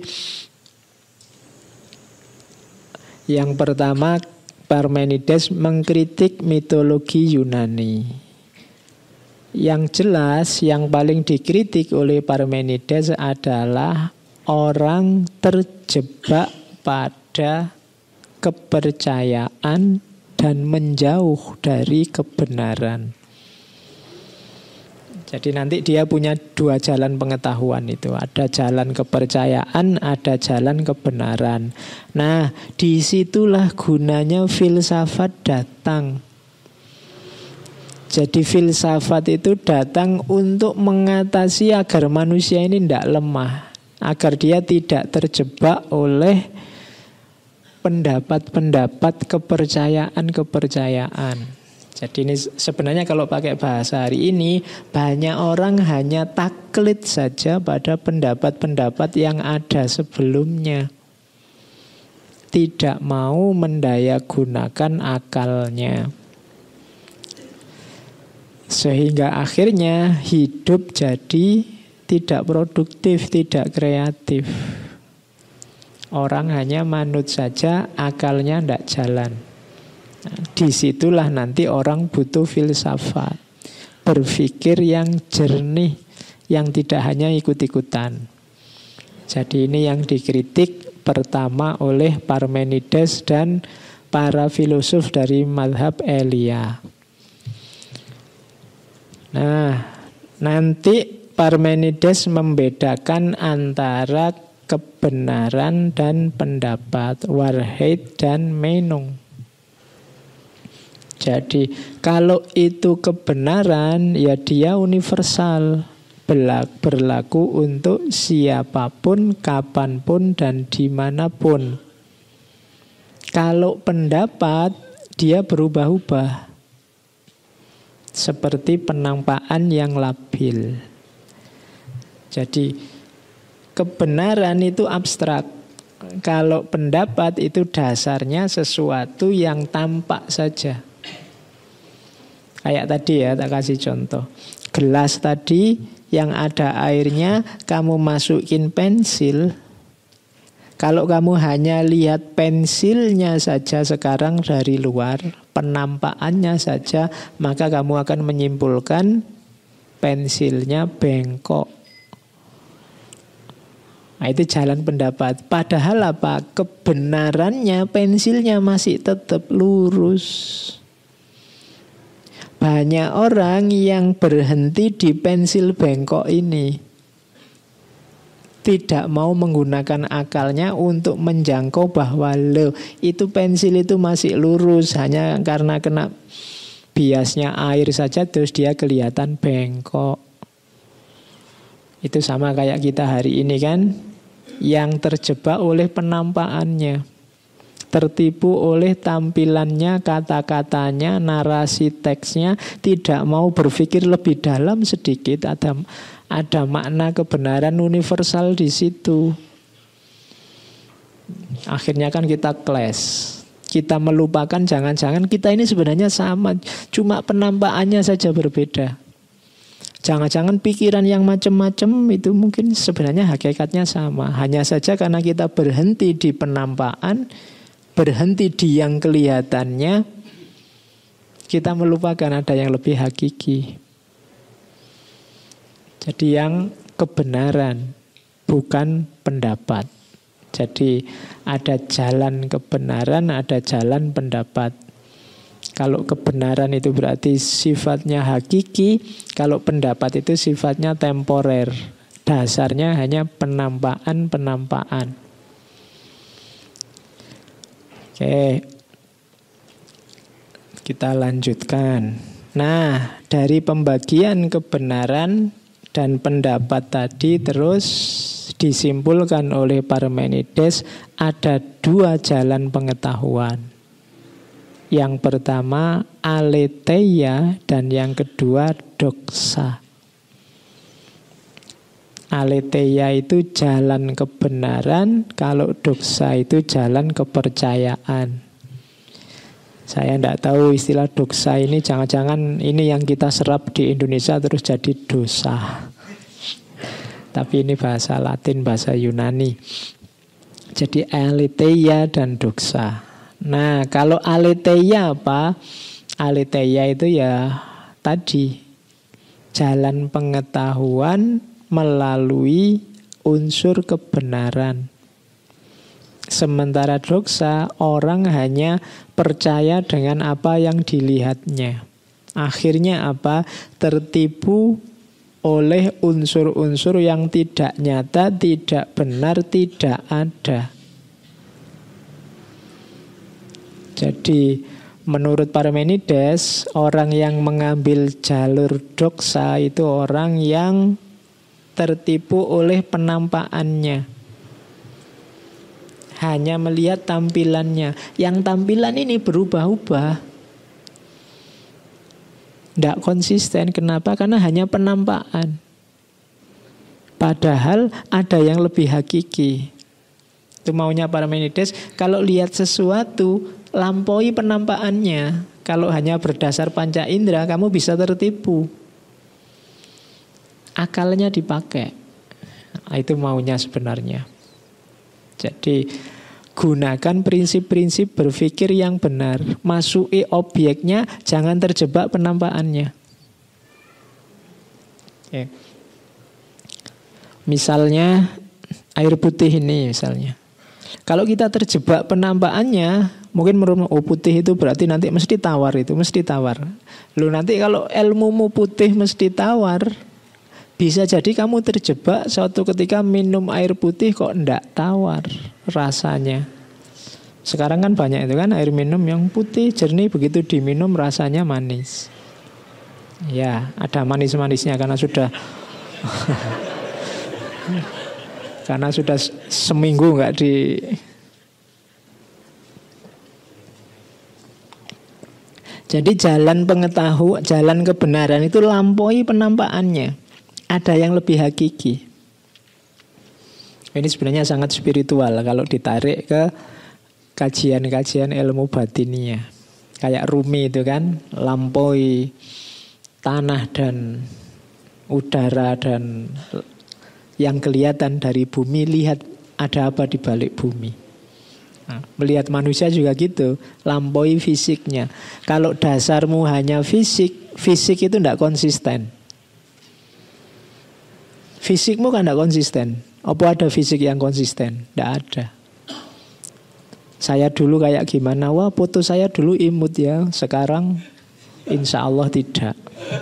yang pertama Parmenides mengkritik mitologi Yunani. Yang jelas yang paling dikritik oleh Parmenides adalah orang terjebak pada kepercayaan dan menjauh dari kebenaran. Jadi nanti dia punya dua jalan pengetahuan itu. Ada jalan kepercayaan, ada jalan kebenaran. Nah, disitulah gunanya filsafat datang. Jadi filsafat itu datang untuk mengatasi agar manusia ini tidak lemah. Agar dia tidak terjebak oleh pendapat-pendapat, kepercayaan-kepercayaan. Jadi ini sebenarnya kalau pakai bahasa hari ini, banyak orang hanya taklid saja pada pendapat-pendapat yang ada sebelumnya. Tidak mau mendayagunakan akalnya. Sehingga akhirnya hidup jadi tidak produktif, tidak kreatif. Orang hanya manut saja, akalnya tidak jalan. Nah, disitulah nanti orang butuh filsafat, berpikir yang jernih, yang tidak hanya ikut-ikutan. Jadi ini yang dikritik pertama oleh Parmenides dan para filosof dari mazhab Elia. Nah, nanti Parmenides membedakan antara kebenaran dan pendapat, Wahrheit dan Meinung. Jadi kalau itu kebenaran, ya dia universal, berlaku untuk siapapun, kapanpun, dan dimanapun. Kalau pendapat, dia berubah-ubah, seperti penampakan yang labil. Jadi kebenaran itu abstrak. Kalau pendapat itu dasarnya sesuatu yang tampak saja. Kayak tadi ya, tak kasih contoh. Gelas tadi yang ada airnya, kamu masukin pensil. Kalau kamu hanya lihat pensilnya saja sekarang dari luar, penampakannya saja, maka kamu akan menyimpulkan pensilnya bengkok. Nah, itu jalan pendapat. Padahal apa? Kebenarannya pensilnya masih tetap lurus. Banyak orang yang berhenti di pensil bengkok ini, tidak mau menggunakan akalnya untuk menjangkau bahwa loh, itu pensil itu masih lurus, hanya karena kena biasnya air saja terus dia kelihatan bengkok. Itu sama kayak kita hari ini kan, yang terjebak oleh penampakannya, tertipu oleh tampilannya, kata-katanya, narasi teksnya, tidak mau berpikir lebih dalam sedikit. Ada makna kebenaran universal di situ. Akhirnya kan kita clash. Kita melupakan jangan-jangan kita ini sebenarnya sama, cuma penampakannya saja berbeda. Jangan-jangan pikiran yang macam-macam itu mungkin sebenarnya hakikatnya sama. Hanya saja karena kita berhenti di penampakan, berhenti di yang kelihatannya, kita melupakan ada yang lebih hakiki. Jadi yang kebenaran, bukan pendapat. Jadi ada jalan kebenaran, ada jalan pendapat. Kalau kebenaran itu berarti sifatnya hakiki, kalau pendapat itu sifatnya temporer. Dasarnya hanya penampakan-penampakan. Oke, kita lanjutkan. Nah, dari pembagian kebenaran dan pendapat tadi terus disimpulkan oleh Parmenides ada dua jalan pengetahuan. Yang pertama aletheia dan yang kedua doxa. Aletheia itu jalan kebenaran, kalau doxa itu jalan kepercayaan. Saya tidak tahu istilah doxa ini, jangan-jangan ini yang kita serap di Indonesia terus jadi dosa. Tapi ini bahasa Latin, bahasa Yunani. Jadi aletheia dan doxa. Nah, kalau aletheia apa? Aletheia itu ya tadi jalan pengetahuan melalui unsur kebenaran. Sementara doxa, orang hanya percaya dengan apa yang dilihatnya. Akhirnya apa? Tertipu oleh unsur-unsur yang tidak nyata, tidak benar, tidak ada. Jadi menurut Parmenides, orang yang mengambil jalur doksa itu orang yang tertipu oleh penampakannya. Hanya melihat tampilannya. Yang tampilan ini berubah-ubah. Tidak konsisten. Kenapa? Karena hanya penampakan. Padahal ada yang lebih hakiki. Itu maunya Parmenides. Kalau lihat sesuatu, lampaui penampakannya. Kalau hanya berdasar panca indera, kamu bisa tertipu. Akalnya dipakai. Nah, itu maunya sebenarnya. Jadi gunakan prinsip-prinsip berpikir yang benar. Masuki objeknya, jangan terjebak penampakannya. Oke. Misalnya air putih ini misalnya. Kalau kita terjebak penampakannya, mungkin menurut putih itu berarti nanti mesti tawar itu, mesti tawar. Loh nanti kalau ilmumu putih mesti tawar, bisa jadi kamu terjebak suatu ketika minum air putih kok enggak tawar rasanya. Sekarang kan banyak itu kan air minum yang putih, jernih, begitu diminum rasanya manis. Ya, ada manis-manisnya karena sudah karena sudah seminggu enggak di. Jadi jalan pengetahuan, jalan kebenaran itu lampaui penampakannya. Ada yang lebih hakiki. Ini sebenarnya sangat spiritual kalau ditarik ke kajian-kajian ilmu batinia. Kayak Rumi itu kan, lampaui tanah dan udara dan yang kelihatan dari bumi, lihat ada apa di balik bumi. Nah, melihat manusia juga gitu, lampaui fisiknya. Kalau dasarmu hanya fisik, fisik itu tidak konsisten. Fisikmu kan tidak konsisten. Apa ada fisik yang konsisten? Tidak ada. Saya dulu kayak gimana? Wah, foto saya dulu imut ya. Sekarang insya Allah tidak.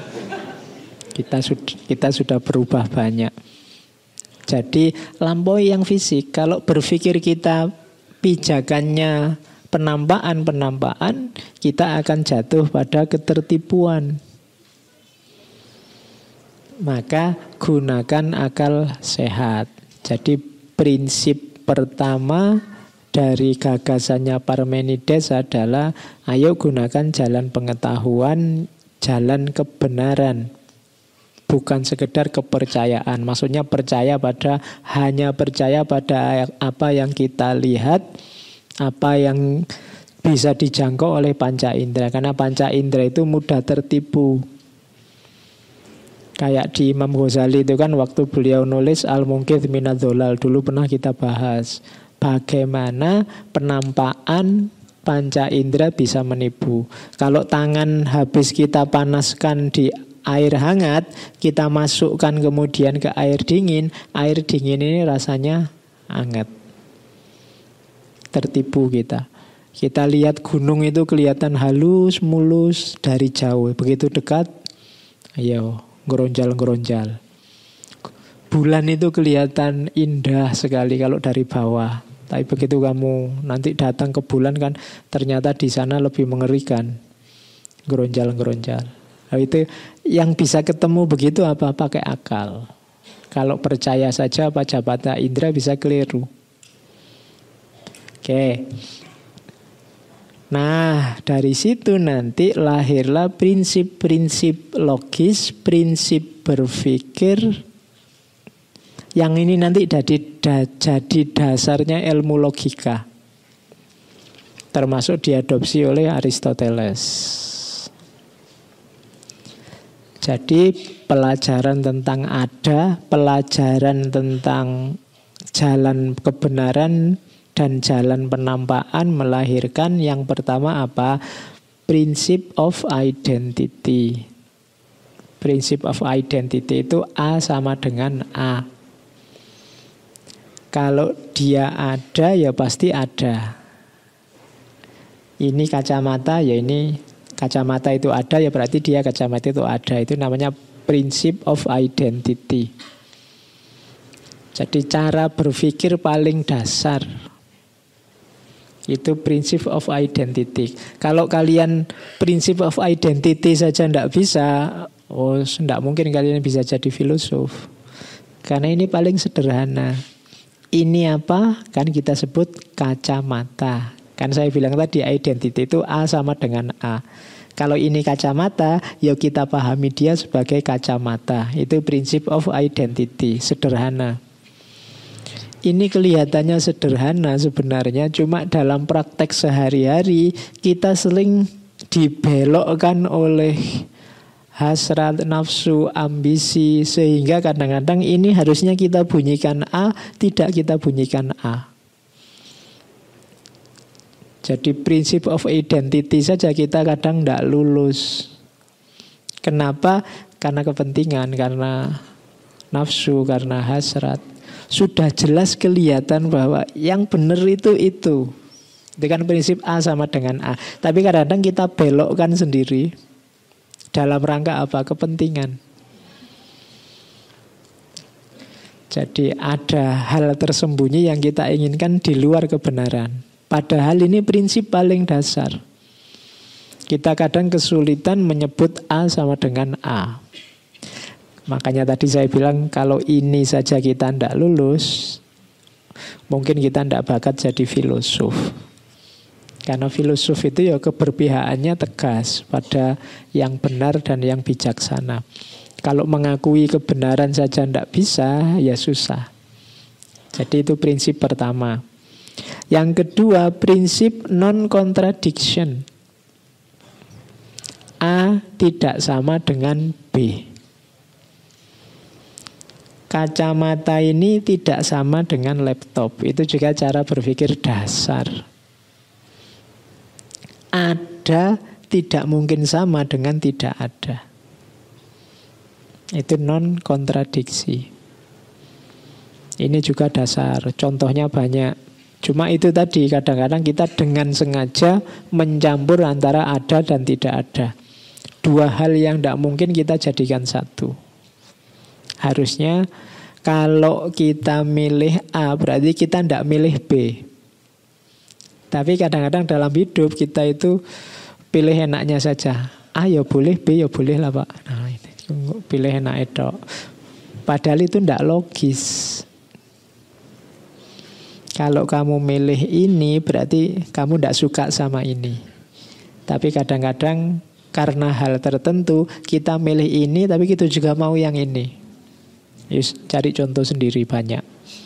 Kita sudah berubah banyak. Jadi lampaui yang fisik. Kalau berpikir kita pijakannya penampakan, kita akan jatuh pada ketertipuan. Maka gunakan akal sehat. Jadi prinsip pertama dari gagasannya Parmenides adalah ayo gunakan jalan pengetahuan, jalan kebenaran. Bukan sekedar kepercayaan. Maksudnya hanya percaya pada apa yang kita lihat, apa yang bisa dijangkau oleh panca indera. Karena panca indera itu mudah tertipu. Kayak di Imam Ghazali itu kan waktu beliau nulis Al-Munqidh Minadz-Dzalal, dulu pernah kita bahas bagaimana penampakan panca indera bisa menipu. Kalau tangan habis kita panaskan di air hangat, kita masukkan kemudian ke air dingin ini rasanya hangat. Tertipu kita. Kita lihat gunung itu kelihatan halus, mulus dari jauh. Begitu dekat, ayo geronjal-geronjal. Bulan itu kelihatan indah sekali kalau dari bawah. Tapi begitu kamu nanti datang ke bulan kan, ternyata di sana lebih mengerikan. Geronjal-geronjal. Nah, itu yang bisa ketemu begitu apa? Pakai akal. Kalau percaya saja pacabata indra bisa keliru. Oke. Nah, dari situ nanti lahirlah prinsip-prinsip logis, prinsip berpikir yang ini nanti jadi dasarnya ilmu logika. Termasuk diadopsi oleh Aristoteles. Jadi pelajaran tentang ada, pelajaran tentang jalan kebenaran dan jalan penampakan melahirkan yang pertama apa? Prinsip of identity. Prinsip of identity itu A sama dengan A. Kalau dia ada ya pasti ada. Ini kacamata ya ini kacamata itu ada ya berarti dia kacamata itu ada. Itu namanya Prinsip of identity. Jadi cara berpikir paling dasar itu prinsip of identity. Kalau kalian prinsip of identity saja tidak bisa, tidak mungkin kalian bisa jadi filosof. Karena ini paling sederhana. Ini apa? Kan kita sebut kacamata. Kan saya bilang tadi identity itu A sama dengan A. Kalau ini kacamata, ya kita pahami dia sebagai kacamata. Itu prinsip of identity, sederhana. Ini kelihatannya sederhana sebenarnya, cuma dalam praktek sehari-hari kita sering dibelokkan oleh hasrat, nafsu, ambisi, sehingga kadang-kadang ini harusnya kita bunyikan A, tidak kita bunyikan A. Jadi prinsip of identity saja kita kadang tidak lulus. Kenapa? Karena kepentingan, karena nafsu, karena hasrat. Sudah jelas kelihatan bahwa yang benar itu. Itu kan prinsip A sama dengan A. Tapi kadang-kadang kita belokkan sendiri. Dalam rangka apa? Kepentingan. Jadi ada hal tersembunyi yang kita inginkan di luar kebenaran. Padahal ini prinsip paling dasar. Kita kadang kesulitan menyebut A sama dengan A. Makanya tadi saya bilang kalau ini saja kita tidak lulus, mungkin kita tidak bakat jadi filosof. Karena filosof itu ya keberpihakannya tegas pada yang benar dan yang bijaksana. Kalau mengakui kebenaran saja tidak bisa, ya susah. Jadi itu prinsip pertama. Yang kedua, prinsip non-contradiction. A tidak sama dengan B. Kacamata ini tidak sama dengan laptop. Itu juga cara berpikir dasar. Ada tidak mungkin sama dengan tidak ada. Itu non-kontradiksi. Ini juga dasar. Contohnya banyak. Cuma itu tadi, kadang-kadang kita dengan sengaja mencampur antara ada dan tidak ada. Dua hal yang tidak mungkin kita jadikan satu. Harusnya kalau kita milih A, berarti kita tidak milih B. Tapi kadang-kadang dalam hidup kita itu pilih enaknya saja. A ya boleh, B ya boleh lah Pak. Nah, ini pilih enak itu. Padahal itu tidak logis. Kalau kamu milih ini berarti kamu tidak suka sama ini. Tapi kadang-kadang karena hal tertentu kita milih ini tapi kita juga mau yang ini. Yus, cari contoh sendiri banyak.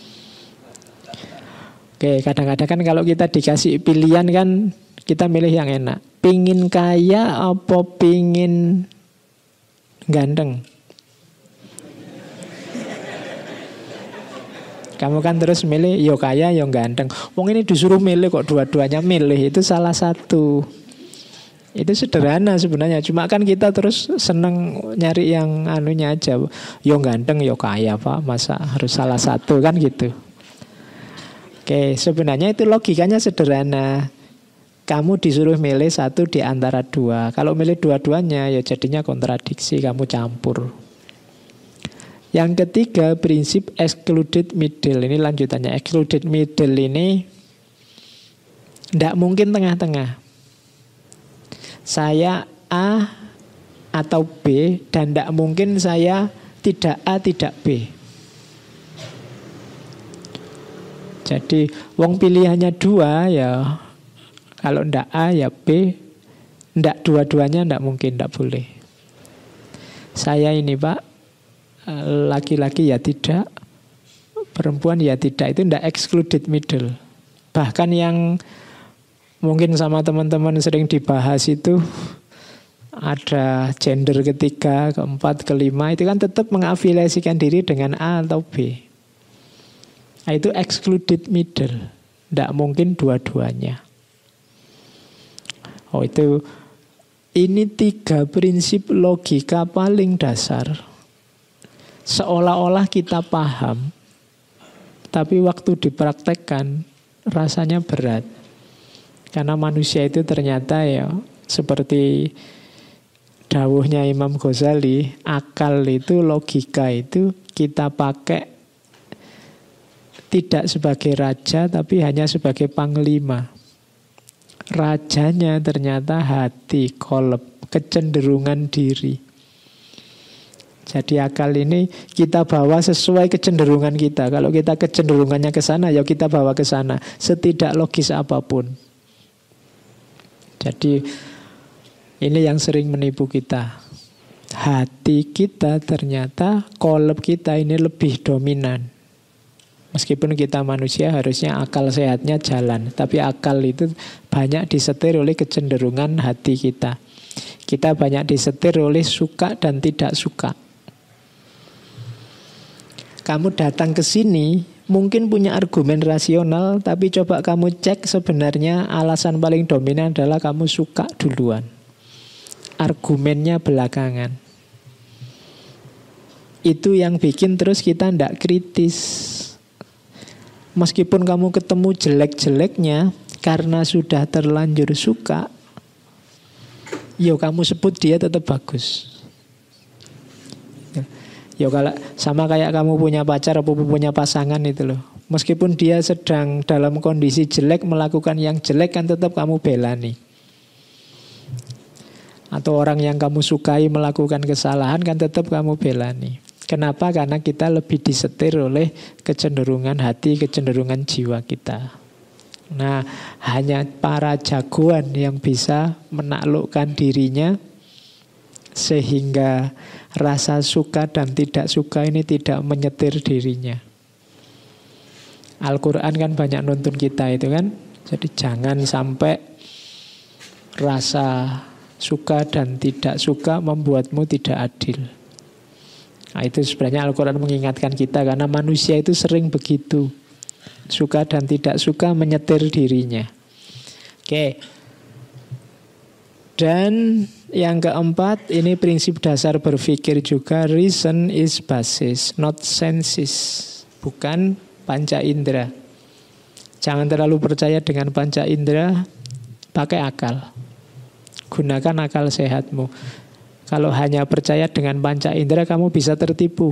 Oke, kadang-kadang kan kalau kita dikasih pilihan kan kita milih yang enak. Pingin kaya apa pingin ganteng? Kamu kan terus milih yo kaya yo ganteng. Wong ini disuruh milih kok dua-duanya milih. Itu salah satu. Itu sederhana sebenarnya. Cuma kan kita terus seneng nyari yang anunya aja. Yo ganteng yo kaya Pak. Masa harus salah satu kan gitu. Oke, sebenarnya itu logikanya sederhana. Kamu disuruh milih satu di antara dua. Kalau milih dua-duanya ya jadinya kontradiksi. Kamu campur. Yang ketiga, prinsip excluded middle. Ini lanjutannya. Excluded middle ini tidak mungkin tengah-tengah. Saya A atau B dan tidak mungkin saya tidak A, tidak B. Jadi, wong pilihannya dua ya. Kalau tidak A ya B. Tidak dua-duanya tidak mungkin, tidak boleh. Saya ini Pak. Laki-laki ya tidak, perempuan ya tidak. Itu tidak excluded middle. Bahkan yang mungkin sama teman-teman sering dibahas itu ada gender ketiga, keempat, kelima. Itu kan tetap mengafiliasikan diri dengan A atau B. Nah, itu excluded middle. Tidak mungkin dua-duanya. Oh itu, ini tiga prinsip logika paling dasar. Seolah-olah kita paham, tapi waktu dipraktekkan rasanya berat. Karena manusia itu ternyata ya seperti dawuhnya Imam Ghazali, akal itu, logika itu kita pakai tidak sebagai raja tapi hanya sebagai panglima. Rajanya ternyata hati, kolab, kecenderungan diri. Jadi akal ini kita bawa sesuai kecenderungan kita. Kalau kita kecenderungannya ke sana, ya kita bawa ke sana. Setidak logis apapun. Jadi ini yang sering menipu kita. Hati kita ternyata, kolab kita ini lebih dominan. Meskipun kita manusia harusnya akal sehatnya jalan. Tapi akal itu banyak disetir oleh kecenderungan hati kita. Kita banyak disetir oleh suka dan tidak suka. Kamu datang ke sini mungkin punya argumen rasional, tapi coba kamu cek sebenarnya alasan paling dominan adalah kamu suka duluan. Argumennya belakangan. Itu yang bikin terus kita tidak kritis. Meskipun kamu ketemu jelek-jeleknya, karena sudah terlanjur suka, yo kamu sebut dia tetap bagus. Ya kalau sama kayak kamu punya pacar atau punya pasangan itu loh. Meskipun dia sedang dalam kondisi jelek melakukan yang jelek kan tetap kamu belani. Atau orang yang kamu sukai melakukan kesalahan kan tetap kamu belani. Kenapa? Karena kita lebih disetir oleh kecenderungan hati, kecenderungan jiwa kita. Nah, hanya para jagoan yang bisa menaklukkan dirinya sehingga rasa suka dan tidak suka ini tidak menyetir dirinya. Al-Quran kan banyak nuntun kita itu kan. Jadi jangan sampai rasa suka dan tidak suka membuatmu tidak adil. Nah, itu sebenarnya Al-Quran mengingatkan kita karena manusia itu sering begitu. Suka dan tidak suka menyetir dirinya. Oke. Dan yang keempat, ini prinsip dasar berpikir juga. Reason is basis, not senses. Bukan panca indera. Jangan terlalu percaya dengan panca indera, pakai akal. Gunakan akal sehatmu. Kalau hanya percaya dengan panca indera, kamu bisa tertipu.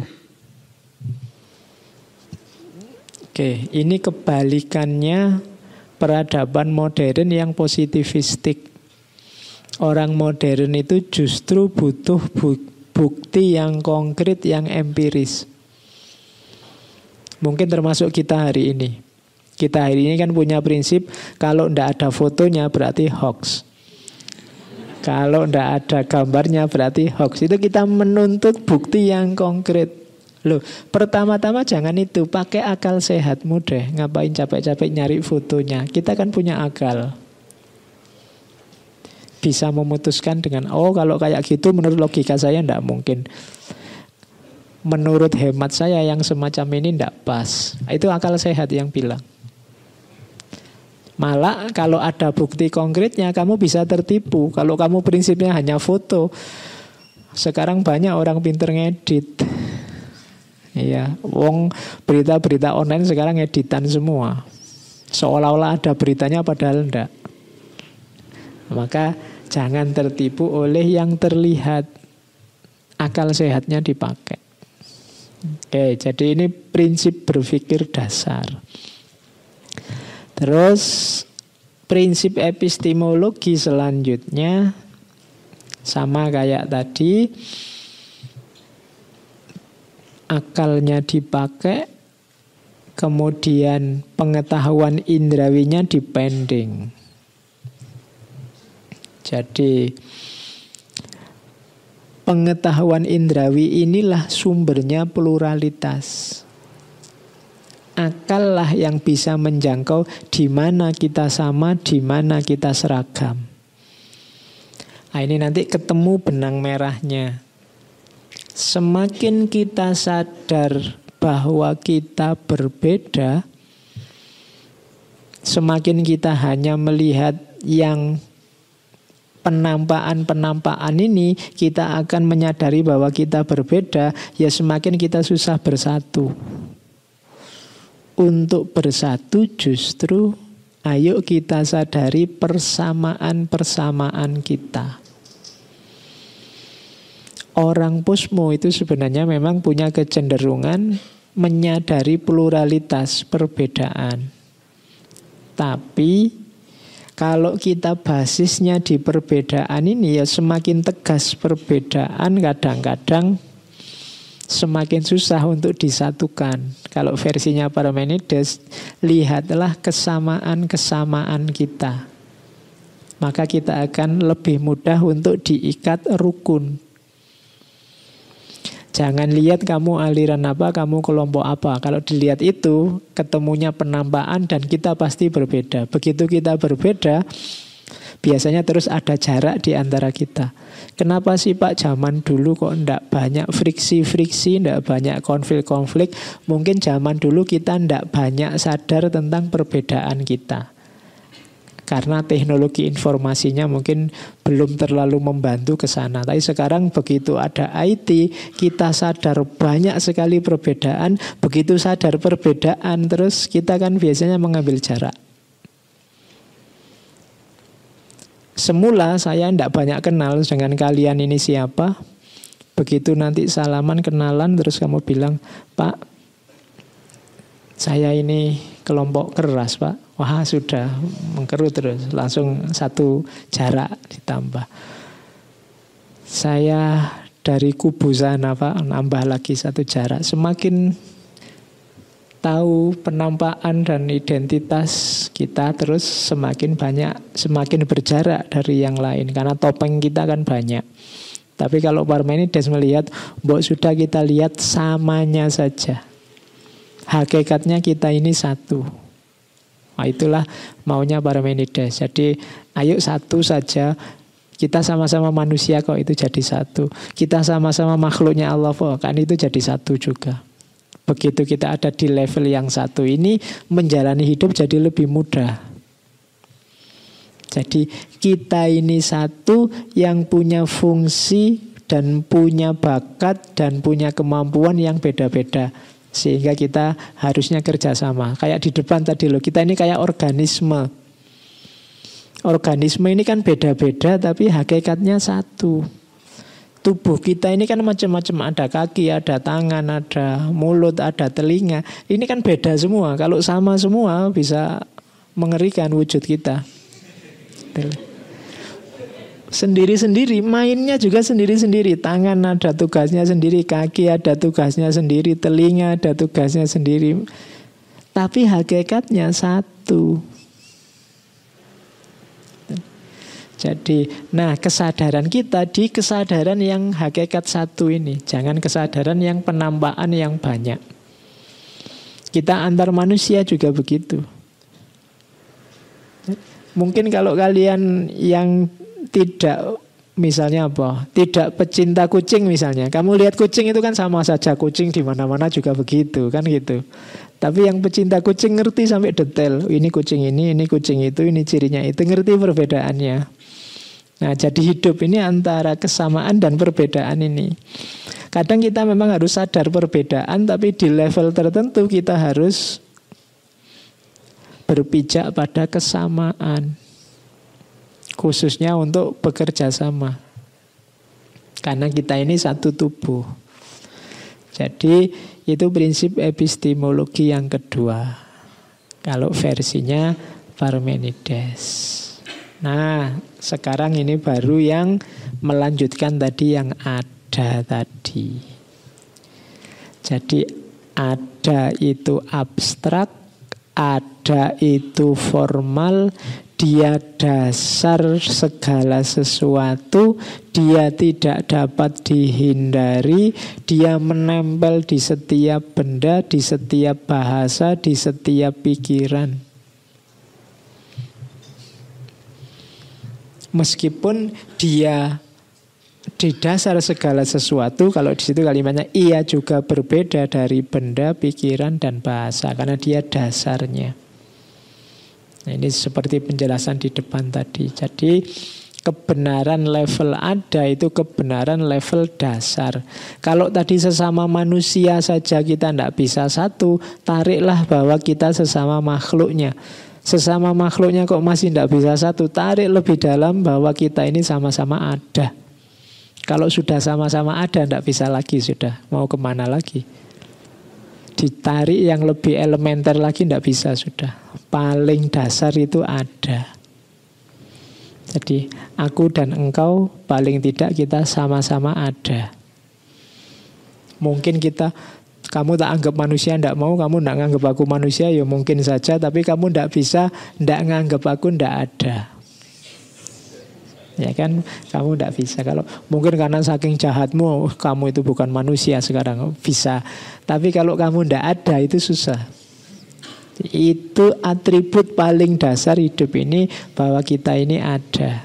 Oke, ini kebalikannya peradaban modern yang positivistik. Orang modern itu justru butuh bukti yang konkret, yang empiris. Mungkin termasuk kita hari ini. Kita hari ini kan punya prinsip, kalau tidak ada fotonya berarti hoax. Kalau tidak ada gambarnya berarti hoax. Itu kita menuntut bukti yang konkret. Loh, pertama-tama jangan itu, pakai akal sehatmu deh. Ngapain capek-capek nyari fotonya? Kita kan punya akal. Bisa memutuskan dengan, oh kalau kayak gitu menurut logika saya tidak mungkin. Menurut hemat saya yang semacam ini tidak pas. Itu akal sehat yang bilang. Malah kalau ada bukti konkretnya kamu bisa tertipu. Kalau kamu prinsipnya hanya foto, sekarang banyak orang pinter ngedit. Iya, wong berita-berita online sekarang editan semua. Seolah-olah ada beritanya padahal enggak. Maka jangan tertipu oleh yang terlihat. Akal sehatnya dipakai. Oke, jadi ini prinsip berpikir dasar. Terus prinsip epistemologi selanjutnya sama kayak tadi. Akalnya dipakai, kemudian pengetahuan indrawinya dipending. Jadi pengetahuan indrawi inilah sumbernya pluralitas. Akal lah yang bisa menjangkau di mana kita sama, di mana kita seragam. Nah, ini nanti ketemu benang merahnya. Semakin kita sadar bahwa kita berbeda, semakin kita hanya melihat yang penampakan ini, kita akan menyadari bahwa kita berbeda, ya semakin kita susah bersatu. Untuk bersatu justru ayo kita sadari persamaan-persamaan kita. orang posmo itu sebenarnya memang punya kecenderungan menyadari pluralitas perbedaan. Tapi kalau kita basisnya di perbedaan ini, ya semakin tegas perbedaan, kadang-kadang semakin susah untuk disatukan. Kalau versinya Parmenides, lihatlah kesamaan-kesamaan kita. Maka kita akan lebih mudah untuk diikat rukun. Jangan lihat kamu aliran apa, kamu kelompok apa. Kalau dilihat itu, ketemunya penampakan dan kita pasti berbeda. Begitu kita berbeda, biasanya terus ada jarak di antara kita. Kenapa sih Pak zaman dulu kok enggak banyak friksi-friksi, enggak banyak konflik-konflik? Mungkin zaman dulu kita enggak banyak sadar tentang perbedaan kita. Karena teknologi informasinya mungkin belum terlalu membantu ke sana. Tapi sekarang begitu ada IT, kita sadar banyak sekali perbedaan. Begitu sadar perbedaan, terus kita kan biasanya mengambil jarak. Semula saya tidak banyak kenal dengan kalian ini siapa. Begitu nanti salaman, kenalan, terus kamu bilang, Pak, saya ini kelompok keras Pak. Wah sudah mengkerut terus, langsung satu jarak ditambah. Saya dari kubu sana Pak, nambah lagi satu jarak. Semakin tahu penampakan dan identitas kita, terus semakin banyak, semakin berjarak dari yang lain. Karena topeng kita kan banyak. Tapi kalau Parmenides melihat, mbok sudah kita lihat samanya saja. Hakikatnya kita ini satu. Nah, itulah maunya Parmenides. Jadi ayo satu saja. Kita sama-sama manusia kok, itu jadi satu. Kita sama-sama makhluknya Allah kok, kan itu jadi satu juga. Begitu kita ada di level yang satu ini, menjalani hidup jadi lebih mudah. Jadi kita ini satu yang punya fungsi dan punya bakat dan punya kemampuan yang beda-beda. Sehingga kita harusnya kerjasama. Kayak di depan tadi loh, kita ini kayak organisme. Organisme ini kan beda-beda tapi hakikatnya satu. Tubuh kita ini kan macam-macam. Ada kaki, ada tangan, ada mulut, ada telinga. Ini kan beda semua. Kalau sama semua bisa mengerikan wujud kita. Sendiri-sendiri, mainnya juga sendiri-sendiri. Tangan ada tugasnya sendiri, kaki ada tugasnya sendiri, telinga ada tugasnya sendiri. Tapi hakikatnya satu. Jadi, nah kesadaran kita di kesadaran yang hakikat satu ini. Jangan kesadaran yang penampakan yang banyak. Kita antar manusia juga begitu. Mungkin kalau kalian yang tidak, misalnya apa? Tidak pecinta kucing misalnya. Kamu lihat kucing itu kan sama saja, kucing di mana-mana juga begitu, kan gitu. Tapi yang pecinta kucing ngerti sampai detail. Ini kucing ini kucing itu, ini cirinya itu, ngerti perbedaannya. Nah, jadi hidup ini antara kesamaan dan perbedaan ini. Kadang kita memang harus sadar perbedaan, tapi di level tertentu kita harus berpijak pada kesamaan. Khususnya untuk bekerja sama. Karena kita ini satu tubuh. Jadi itu prinsip epistemologi yang kedua. Kalau versinya Parmenides. Nah, sekarang ini baru yang melanjutkan tadi yang ada tadi. Jadi ada itu abstrak, ada itu formal, dia dasar segala sesuatu, dia tidak dapat dihindari, dia menempel di setiap benda, di setiap bahasa, di setiap pikiran. Meskipun dia di dasar segala sesuatu, kalau di situ kalimatnya ia juga berbeda dari benda, pikiran, dan bahasa, karena dia dasarnya. Nah, ini seperti penjelasan di depan tadi. Jadi kebenaran level ada itu kebenaran level dasar. Kalau tadi sesama manusia saja kita tidak bisa satu, tariklah bahwa kita sesama makhluknya. Sesama makhluknya kok masih tidak bisa satu, tarik lebih dalam bahwa kita ini sama-sama ada. Kalau sudah sama-sama ada, tidak bisa lagi sudah. Mau kemana lagi? Ditarik yang lebih elementer lagi tidak bisa sudah. Paling dasar itu ada. Jadi aku dan engkau paling tidak kita sama-sama ada. Mungkin kamu tak anggap manusia, tidak mau, kamu tidak anggap aku manusia, ya mungkin saja. Tapi kamu tidak bisa tidak nganggap aku tidak ada. Ya kan, kamu tidak bisa. Kalau mungkin karena saking jahatmu, kamu itu bukan manusia sekarang, bisa. Tapi kalau kamu tidak ada, itu susah. Itu atribut paling dasar hidup ini, bahwa kita ini ada.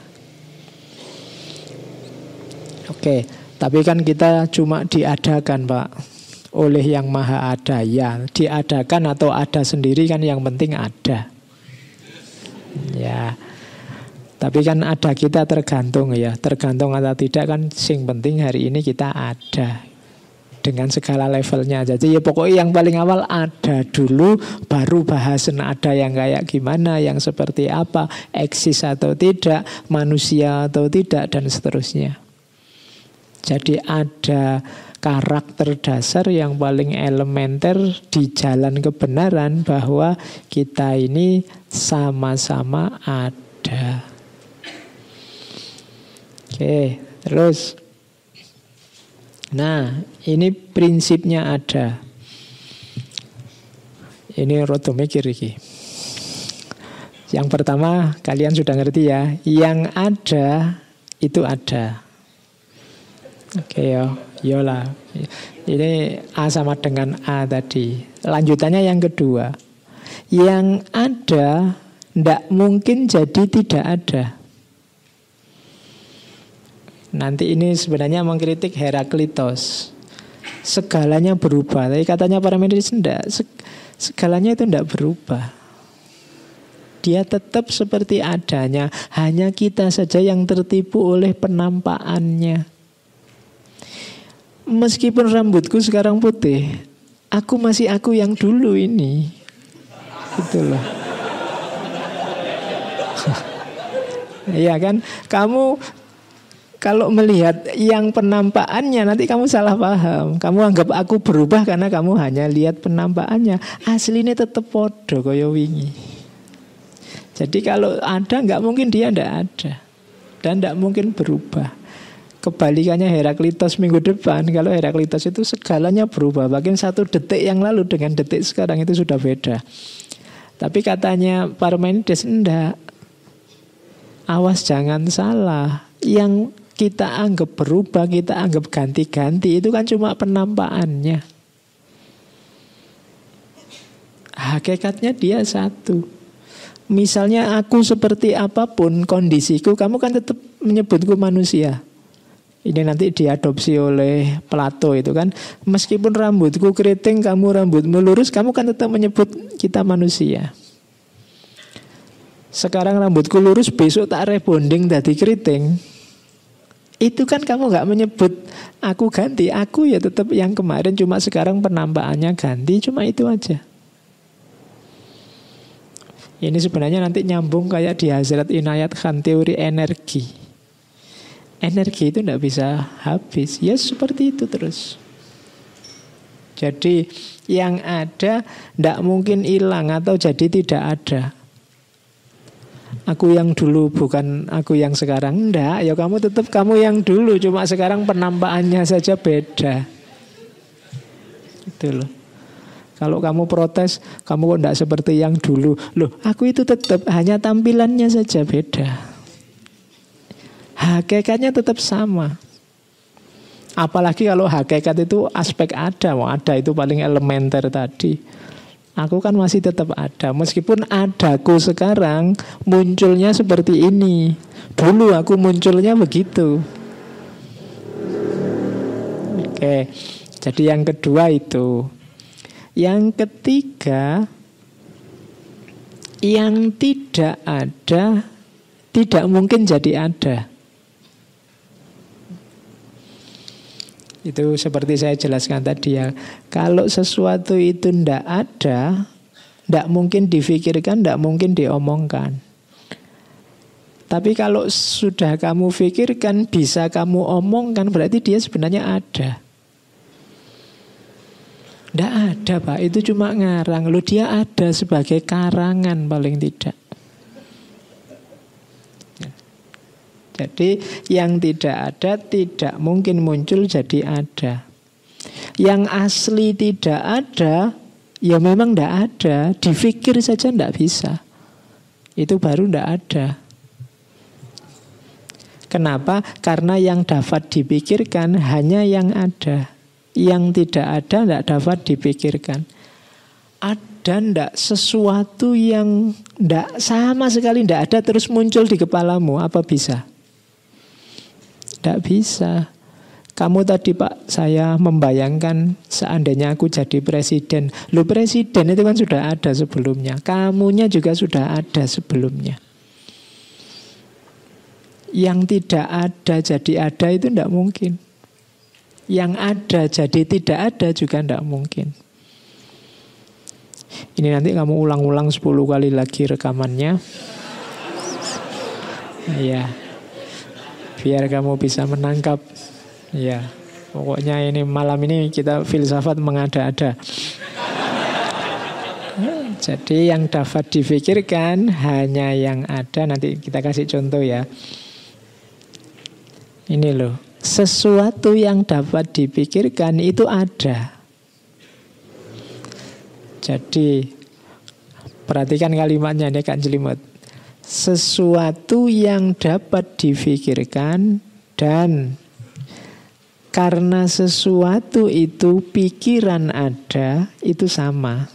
Oke, tapi kan kita cuma diadakan, Pak, oleh yang maha ada. Ya, diadakan atau ada sendiri kan yang penting ada. Ya, tapi kan ada kita tergantung ya. Tergantung atau tidak kan sing penting hari ini kita ada. Dengan segala levelnya. Jadi ya pokoknya yang paling awal ada dulu, baru bahasan ada yang kayak gimana, yang seperti apa, eksis atau tidak, manusia atau tidak, dan seterusnya. Jadi ada karakter dasar yang paling elementer di jalan kebenaran, bahwa kita ini sama-sama ada. Oke, terus. Nah, ini prinsipnya ada. Ini roto mikir iki. Yang pertama, kalian sudah ngerti ya, yang ada itu ada. Oke ya, yolah. Ini A sama dengan A tadi. Lanjutannya yang kedua, yang ada tidak mungkin jadi tidak ada. Nanti ini sebenarnya mengkritik Heraklitos. Segalanya berubah. Tapi katanya Parmenides enggak. Segalanya itu enggak berubah. Dia tetap seperti adanya. Hanya kita saja yang tertipu oleh penampakannya. Meskipun rambutku sekarang putih, aku masih aku yang dulu ini. Gitu loh. Iya kan? Kamu kalau melihat yang penampakannya, nanti kamu salah paham. Kamu anggap aku berubah karena kamu hanya lihat penampakannya. Aslinya tetap podo kaya wingi. Jadi kalau ada, nggak mungkin dia nggak ada. Dan nggak mungkin berubah. Kebalikannya Heraklitos minggu depan. Kalau Heraklitos itu segalanya berubah. Bahkan 1 detik yang lalu dengan detik sekarang itu sudah beda. Tapi katanya Parmenides, enggak. Awas jangan salah. Yang kita anggap berubah, kita anggap ganti-ganti, itu kan cuma penampakannya. Hakikatnya dia satu. Misalnya aku seperti apapun kondisiku, kamu kan tetap menyebutku manusia. Ini nanti diadopsi oleh Plato itu kan. Meskipun rambutku keriting, kamu rambutmu lurus, kamu kan tetap menyebut kita manusia. Sekarang rambutku lurus, besok tak rebonding dadi keriting. Itu kan kamu gak menyebut aku ganti. Aku ya tetap yang kemarin, cuma sekarang penampakannya ganti. Cuma itu aja. Ini sebenarnya nanti nyambung kayak di Hazrat Inayat Khan, teori energi. Energi itu gak bisa habis. Ya seperti itu terus. Jadi yang ada gak mungkin hilang atau jadi tidak ada. Aku yang dulu bukan aku yang sekarang. Enggak, ya kamu tetap kamu yang dulu, cuma sekarang penampakannya saja beda. Gitu loh. Kalau kamu protes, kamu kok enggak seperti yang dulu. Loh, aku itu tetap, hanya tampilannya saja beda. Hakikatnya tetap sama. Apalagi kalau hakikat itu aspek ada. Ada itu paling elementer tadi. Aku kan masih tetap ada. Meskipun adaku sekarang munculnya seperti ini. Dulu aku munculnya begitu. Oke. Jadi yang kedua itu. Yang ketiga, yang tidak ada tidak mungkin jadi ada. Itu seperti saya jelaskan tadi ya. Kalau sesuatu itu tidak ada, tidak mungkin difikirkan, tidak mungkin diomongkan. Tapi kalau sudah kamu pikirkan, bisa kamu omongkan, berarti dia sebenarnya ada. Tidak ada Pak, itu cuma ngarang. Loh, dia ada sebagai karangan paling tidak. Jadi yang tidak ada tidak mungkin muncul jadi ada. Yang asli tidak ada, ya memang tidak ada. Difikir saja tidak bisa. Itu baru tidak ada. Kenapa? Karena yang dapat dipikirkan hanya yang ada. Yang tidak ada tidak dapat dipikirkan. Ada ndak sesuatu yang ndak sama sekali ndak ada terus muncul di kepalamu? Apa bisa? Tidak bisa. Kamu tadi Pak, saya membayangkan seandainya aku jadi presiden. Loh, presiden itu kan sudah ada sebelumnya. Kamunya juga sudah ada sebelumnya. Yang tidak ada jadi ada itu tidak mungkin. Yang ada jadi tidak ada juga tidak mungkin. Ini nanti kamu ulang-ulang 10 kali lagi rekamannya. Ya, biar kamu bisa menangkap. Ya, pokoknya ini malam ini kita filsafat mengada-ada. Jadi yang dapat difikirkan hanya yang ada. Nanti kita kasih contoh ya. Ini loh, sesuatu yang dapat dipikirkan itu ada. Jadi perhatikan kalimatnya ini Kak Jelimet. Sesuatu yang dapat dipikirkan dan karena sesuatu itu pikiran ada, itu sama.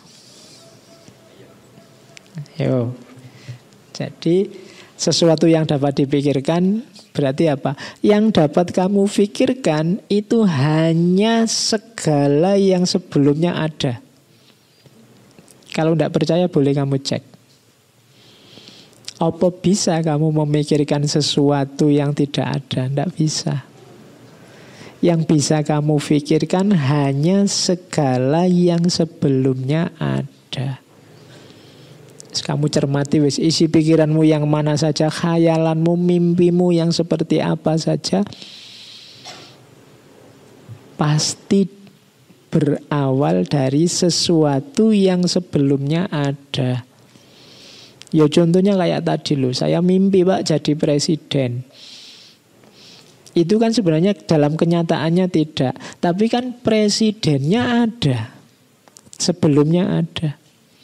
Yo. Jadi sesuatu yang dapat dipikirkan berarti apa? Yang dapat kamu pikirkan itu hanya segala yang sebelumnya ada. Kalau tidak percaya boleh kamu cek. Apa bisa kamu memikirkan sesuatu yang tidak ada? Tidak bisa. Yang bisa kamu pikirkan hanya segala yang sebelumnya ada. Kamu cermati wis isi pikiranmu yang mana saja, khayalanmu, mimpimu yang seperti apa saja, pasti berawal dari sesuatu yang sebelumnya ada. Ya contohnya kayak tadi loh, saya mimpi Pak jadi presiden. Itu kan sebenarnya dalam kenyataannya tidak, tapi kan presidennya ada, sebelumnya ada.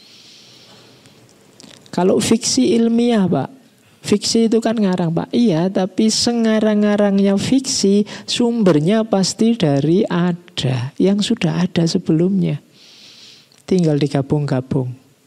Kalau fiksi ilmiah Pak, fiksi itu kan ngarang Pak. Iya, tapi sengarang-ngarangnya fiksi sumbernya pasti dari ada, yang sudah ada sebelumnya. Tinggal digabung-gabung.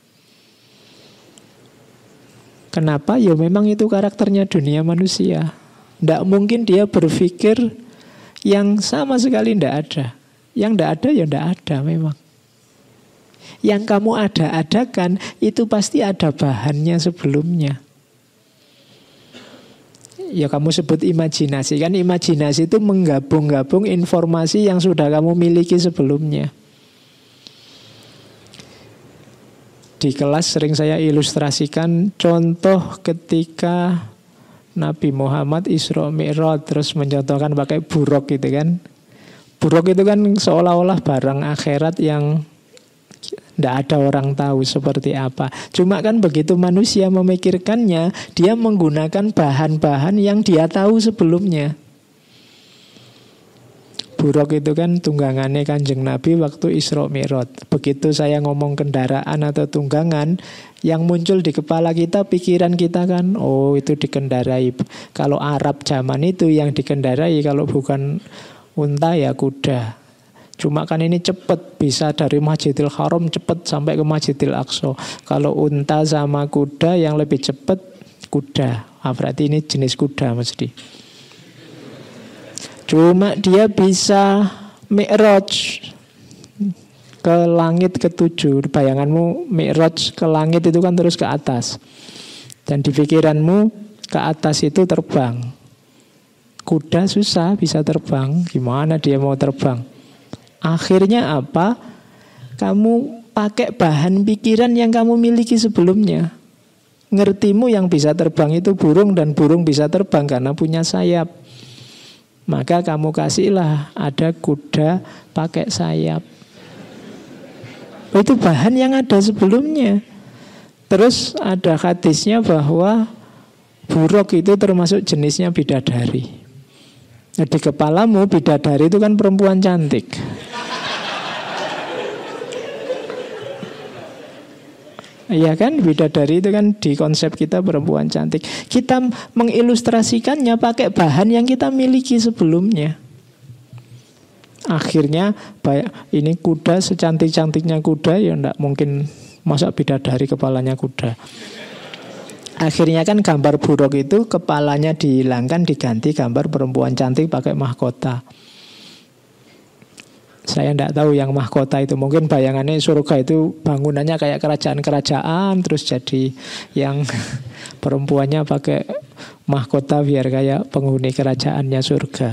Kenapa? Ya memang itu karakternya dunia manusia. Tidak mungkin dia berpikir yang sama sekali tidak ada. Yang tidak ada ya tidak ada memang. Yang kamu ada-adakan itu pasti ada bahannya sebelumnya. Ya kamu sebut imajinasi. Kan imajinasi itu menggabung-gabung informasi yang sudah kamu miliki sebelumnya. Di kelas sering saya ilustrasikan contoh ketika Nabi Muhammad Isra Mi'raj, terus mencontohkan pakai buruk gitu kan. Buruk itu kan seolah-olah barang akhirat yang tidak ada orang tahu seperti apa. Cuma kan begitu manusia memikirkannya, dia menggunakan bahan-bahan yang dia tahu sebelumnya. Buruk itu kan tunggangannya Kanjeng Nabi waktu Isra Mi'raj. Begitu saya ngomong kendaraan atau tunggangan, yang muncul di kepala kita, pikiran kita kan, oh itu dikendarai. Kalau Arab zaman itu yang dikendarai kalau bukan unta ya kuda. Cuma kan ini cepat, bisa dari Masjidil Haram cepat sampai ke Masjidil Aqsa. Kalau unta sama kuda yang lebih cepat kuda. Berarti ini jenis kuda mesti. Cuma dia bisa mi'raj ke langit ke-7. Bayanganmu mi'raj ke langit itu kan terus ke atas. Dan di pikiranmu ke atas itu terbang. Kuda susah bisa terbang. Gimana dia mau terbang? Akhirnya apa? Kamu pakai bahan pikiran yang kamu miliki sebelumnya. Ngertimu yang bisa terbang itu burung, dan burung bisa terbang karena punya sayap. Maka kamu kasihlah ada kuda pakai sayap. Itu bahan yang ada sebelumnya. Terus ada hadisnya bahwa buruk itu termasuk jenisnya bidadari. Di kepalamu bidadari itu kan perempuan cantik. Iya kan, bidadari itu kan di konsep kita perempuan cantik. Kita mengilustrasikannya pakai bahan yang kita miliki sebelumnya. Akhirnya ini kuda secantik-cantiknya kuda, ya enggak mungkin masa bidadari kepalanya kuda. Akhirnya kan gambar buruk itu kepalanya dihilangkan, diganti gambar perempuan cantik pakai mahkota. Saya tidak tahu yang mahkota itu. Mungkin bayangannya surga itu bangunannya kayak kerajaan-kerajaan, terus jadi yang perempuannya pakai mahkota biar kayak penghuni kerajaannya surga.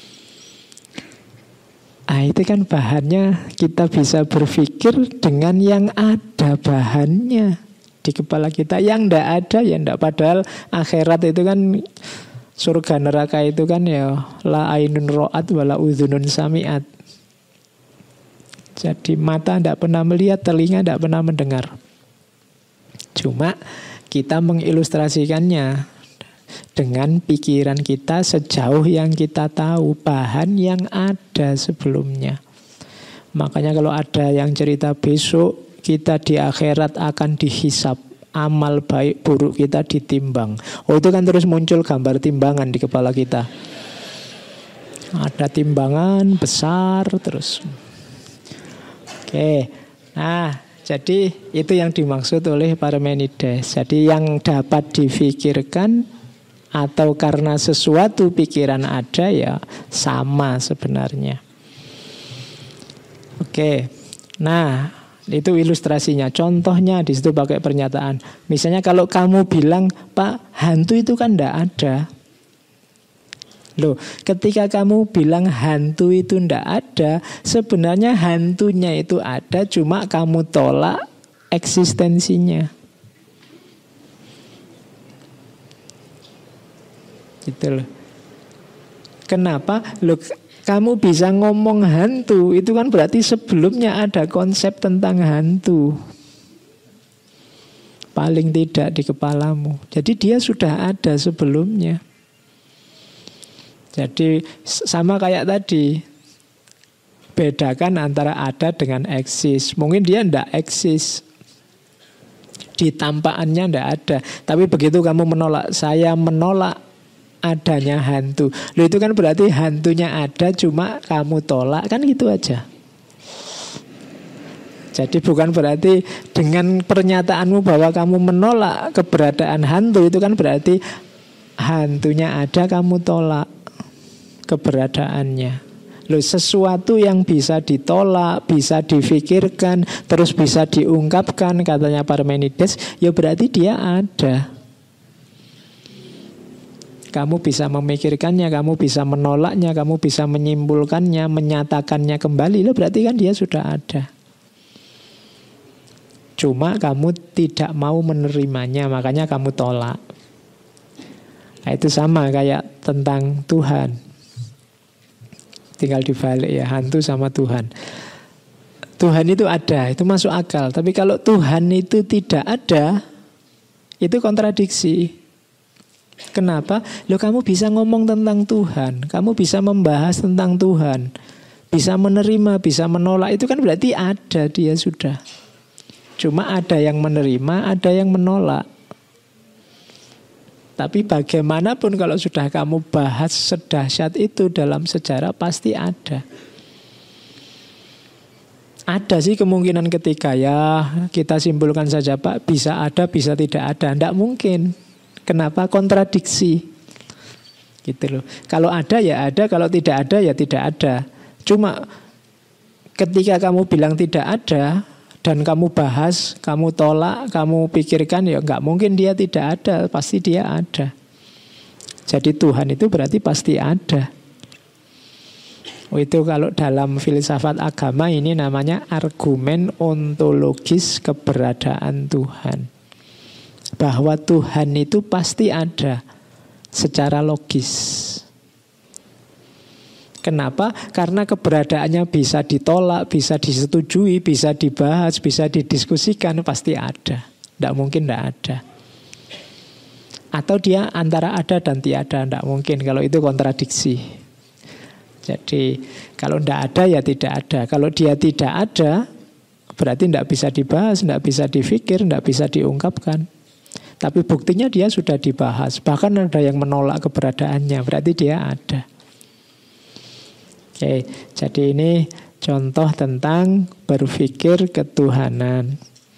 Itu kan bahannya, kita bisa berpikir dengan yang ada bahannya di kepala kita. Yang tidak ada ya tidak. Padahal akhirat itu kan, surga neraka itu kan ya la ainun ro'at wala udhunun sami'at. Jadi mata tidak pernah melihat, telinga tidak pernah mendengar. Cuma kita mengilustrasikannya dengan pikiran kita sejauh yang kita tahu, bahan yang ada sebelumnya. Makanya kalau ada yang cerita besok kita di akhirat akan dihisap, amal baik buruk kita ditimbang. Itu kan terus muncul gambar timbangan di kepala kita. Ada timbangan besar terus. Oke, nah jadi itu yang dimaksud oleh Parmenides. Jadi yang dapat difikirkan atau karena sesuatu pikiran ada ya sama sebenarnya. Oke, nah itu ilustrasinya. Contohnya di situ pakai pernyataan. Misalnya kalau kamu bilang, Pak, hantu itu kan tidak ada. Loh, ketika kamu bilang hantu itu ndak ada, sebenarnya hantunya itu ada, cuma kamu tolak eksistensinya. Gitu loh. Kenapa? Loh, kamu bisa ngomong hantu, itu kan berarti sebelumnya ada konsep tentang hantu. Paling tidak di kepalamu. Jadi dia sudah ada sebelumnya. Jadi sama kayak tadi, bedakan antara ada dengan eksis. Mungkin dia tidak eksis, di tampaannya tidak ada. Tapi begitu kamu menolak, saya menolak adanya hantu. Loh, itu kan berarti hantunya ada, cuma kamu tolak, kan gitu aja. Jadi bukan berarti dengan pernyataanmu bahwa kamu menolak keberadaan hantu, itu kan berarti hantunya ada, kamu tolak keberadaannya. Loh, sesuatu yang bisa ditolak, bisa difikirkan, terus bisa diungkapkan, katanya Parmenides, ya berarti dia ada. Kamu bisa memikirkannya, kamu bisa menolaknya, kamu bisa menyimpulkannya, menyatakannya kembali, loh berarti kan dia sudah ada. Cuma kamu tidak mau menerimanya, makanya kamu tolak. Nah, itu sama kayak tentang Tuhan. Tinggal dibalik ya, hantu sama Tuhan. Tuhan itu ada, itu masuk akal. Tapi kalau Tuhan itu tidak ada, itu kontradiksi. Kenapa? Loh, kamu bisa ngomong tentang Tuhan, kamu bisa membahas tentang Tuhan, bisa menerima, bisa menolak, itu kan berarti ada, dia sudah. Cuma ada yang menerima, ada yang menolak. Tapi bagaimanapun kalau sudah kamu bahas sedahsyat itu dalam sejarah, pasti ada. Ada sih kemungkinan ketika ya kita simpulkan saja Pak, bisa ada, bisa tidak ada. Tidak mungkin. Kenapa? Kontradiksi. Gitu loh. Kalau ada ya ada, kalau tidak ada ya tidak ada. Cuma ketika kamu bilang tidak ada dan kamu bahas, kamu tolak, kamu pikirkan, ya nggak mungkin dia tidak ada, pasti dia ada. Jadi Tuhan itu berarti pasti ada. Itu kalau dalam filsafat agama ini namanya argumen ontologis keberadaan Tuhan. bahwa Tuhan itu pasti ada secara logis. Kenapa? Karena keberadaannya bisa ditolak, bisa disetujui, bisa dibahas, bisa didiskusikan, pasti ada. Tidak mungkin tidak ada. Atau dia antara ada dan tiada, tidak mungkin. Kalau itu kontradiksi. Jadi kalau tidak ada ya tidak ada. Kalau dia tidak ada, berarti tidak bisa dibahas, tidak bisa difikir, tidak bisa diungkapkan. Tapi buktinya dia sudah dibahas. Bahkan ada yang menolak keberadaannya, berarti dia ada. Oke, jadi ini contoh tentang berpikir ketuhanan.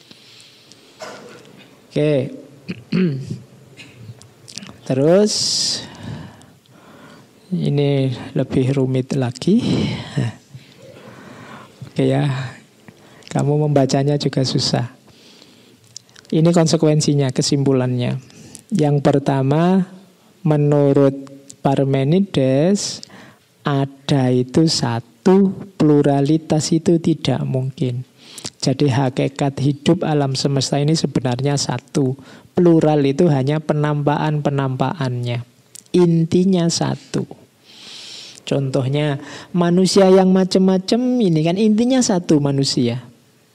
Oke. Terus ini lebih rumit lagi. Oke ya. Kamu membacanya juga susah. Ini konsekuensinya, kesimpulannya. Yang pertama, menurut Parmenides, ada itu satu, pluralitas itu tidak mungkin. Jadi hakikat hidup alam semesta ini sebenarnya satu. Plural itu hanya penampakan-penampakannya. Intinya satu. Contohnya manusia yang macam-macam ini kan intinya satu manusia.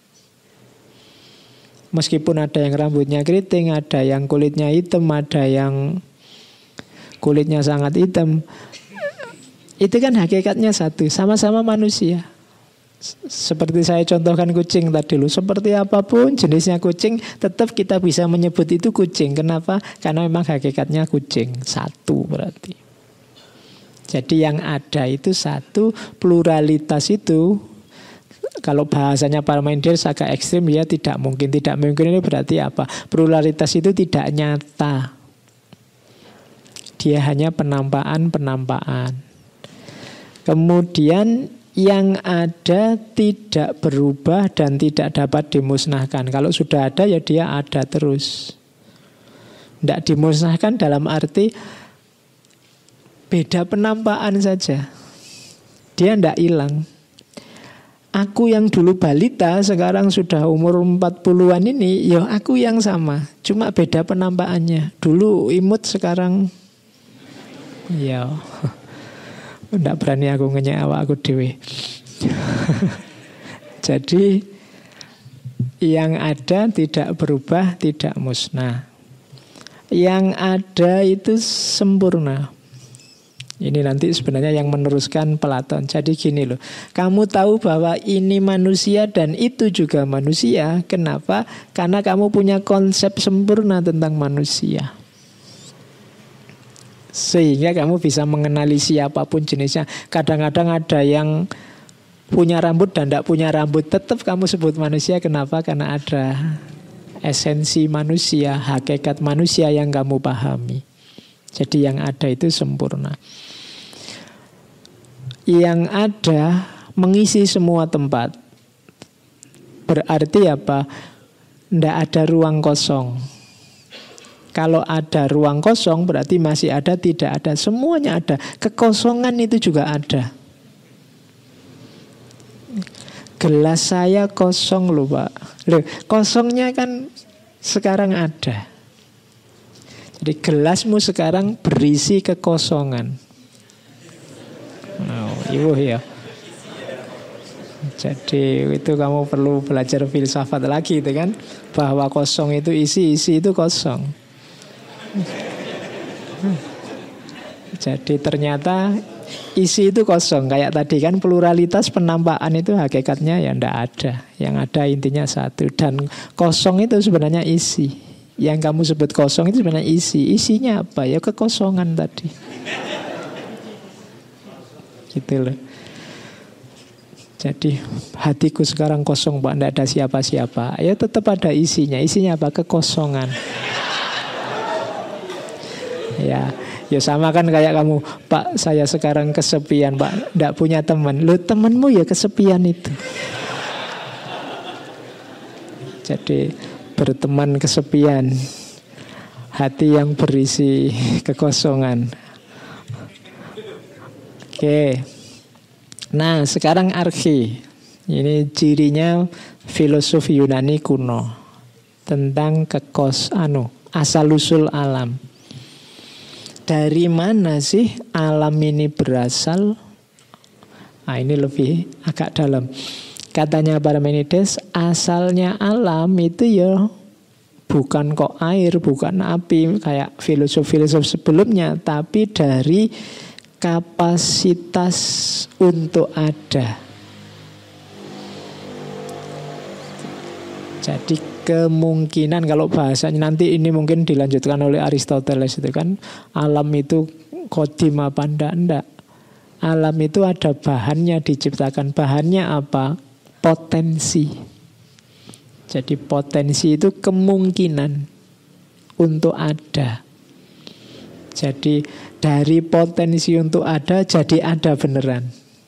Meskipun ada yang rambutnya keriting, ada yang kulitnya hitam, ada yang kulitnya sangat hitam. Itu kan hakikatnya satu, sama-sama manusia. Seperti saya contohkan kucing tadi loh. Seperti apapun jenisnya kucing, tetap kita bisa menyebut itu kucing. Kenapa? Karena memang hakikatnya kucing. Satu berarti. Jadi yang ada itu satu, pluralitas itu, kalau bahasanya Parmenides agak ekstrim, ya tidak mungkin. Tidak mungkin ini berarti apa? Pluralitas itu tidak nyata. Dia hanya penampakan-penampakan. Kemudian yang ada tidak berubah dan tidak dapat dimusnahkan. Kalau sudah ada ya dia ada terus. Tidak dimusnahkan dalam arti beda penampakan saja. Dia tidak hilang. Aku yang dulu balita sekarang sudah umur 40-an ini, ya aku yang sama. Cuma beda penampakannya. Dulu imut, sekarang ya tidak berani aku ngenyek awak aku dewe. Jadi yang ada tidak berubah, tidak musnah. Yang ada itu sempurna. Ini nanti sebenarnya yang meneruskan Platon. Jadi gini loh, kamu tahu bahwa ini manusia dan itu juga manusia. Kenapa? Karena kamu punya konsep sempurna tentang manusia. Sehingga kamu bisa mengenali siapapun jenisnya. Kadang-kadang ada yang punya rambut dan tidak punya rambut, tetap kamu sebut manusia. Kenapa? Karena ada esensi manusia, hakikat manusia yang kamu pahami. Jadi yang ada itu sempurna. Yang ada mengisi semua tempat. Berarti apa? Tidak ada ruang kosong. Kalau ada ruang kosong berarti masih ada, tidak ada. Semuanya ada. Kekosongan itu juga ada. Gelas saya kosong loh Pak. Loh, kosongnya kan sekarang ada. Jadi gelasmu sekarang berisi kekosongan. Oh, ibu ya. Jadi itu kamu perlu belajar filsafat lagi itu kan. Bahwa kosong itu isi itu kosong. Jadi ternyata isi itu kosong. Kayak tadi kan pluralitas penampakan itu hakikatnya ya tidak ada. Yang ada intinya satu. Dan kosong itu sebenarnya isi. Yang kamu sebut kosong itu sebenarnya isi. Isinya apa? Ya kekosongan tadi. Gitu loh. Jadi hatiku sekarang kosong Pak, tidak ada siapa-siapa. Ya tetap ada isinya. Isinya apa? Kekosongan. Ya sama kan kayak kamu, Pak saya sekarang kesepian Pak, tidak punya teman. Loh temanmu ya kesepian itu. Jadi berteman kesepian, hati yang berisi kekosongan. Oke. Nah sekarang arki. Ini cirinya filosofi Yunani kuno. tentang asal-usul alam. Dari mana sih alam ini berasal? Nah, ini lebih agak dalam. Katanya Parmenides, asalnya alam itu ya bukan kok air, bukan api kayak filosof-filosof sebelumnya, tapi dari kapasitas untuk ada. Jadi kemungkinan, kalau bahasanya nanti ini mungkin dilanjutkan oleh Aristoteles itu kan, alam itu kodim apa enggak. Alam itu ada bahannya diciptakan. Bahannya apa? Potensi. Jadi potensi itu kemungkinan untuk ada. Jadi dari potensi untuk ada jadi ada beneran.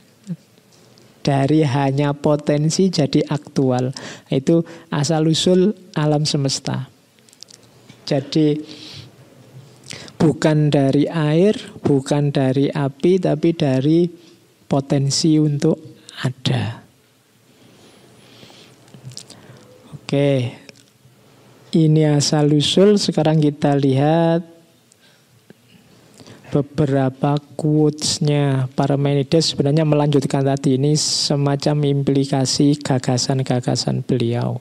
Dari hanya potensi jadi aktual. Itu asal-usul alam semesta. Jadi bukan dari air, bukan dari api, tapi dari potensi untuk ada. Oke, ini asal-usul. Sekarang kita lihat beberapa quotes-nya Parmenides. Sebenarnya melanjutkan tadi, ini semacam implikasi gagasan-gagasan beliau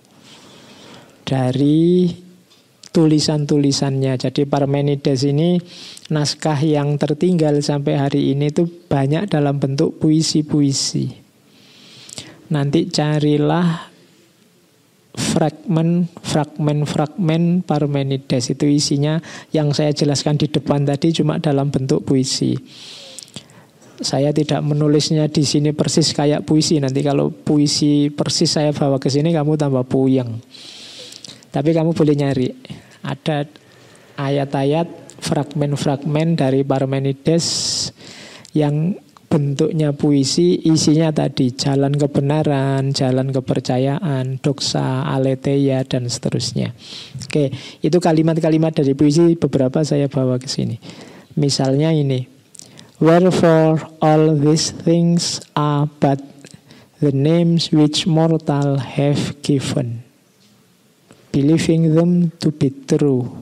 dari tulisan-tulisannya. Jadi Parmenides ini naskah yang tertinggal sampai hari ini itu banyak dalam bentuk puisi-puisi. Nanti carilah fragmen Parmenides, itu isinya yang saya jelaskan di depan tadi cuma dalam bentuk puisi. Saya tidak menulisnya di sini persis kayak puisi. Nanti kalau puisi persis saya bawa ke sini kamu tambah puyeng. Tapi kamu boleh nyari. Ada ayat-ayat, fragmen-fragmen dari Parmenides yang bentuknya puisi, isinya tadi jalan kebenaran, jalan kepercayaan, doksa, aletheia, dan seterusnya. Oke, itu kalimat-kalimat dari puisi beberapa saya bawa ke sini. Misalnya ini, wherefore all these things are but the names which mortal have given, believing them to be true.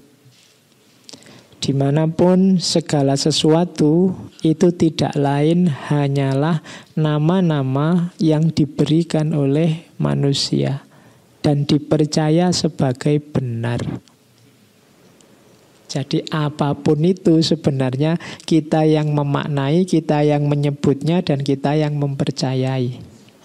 Dimanapun segala sesuatu itu tidak lain hanyalah nama-nama yang diberikan oleh manusia dan dipercaya sebagai benar. Jadi apapun itu sebenarnya kita yang memaknai, kita yang menyebutnya, dan kita yang mempercayai.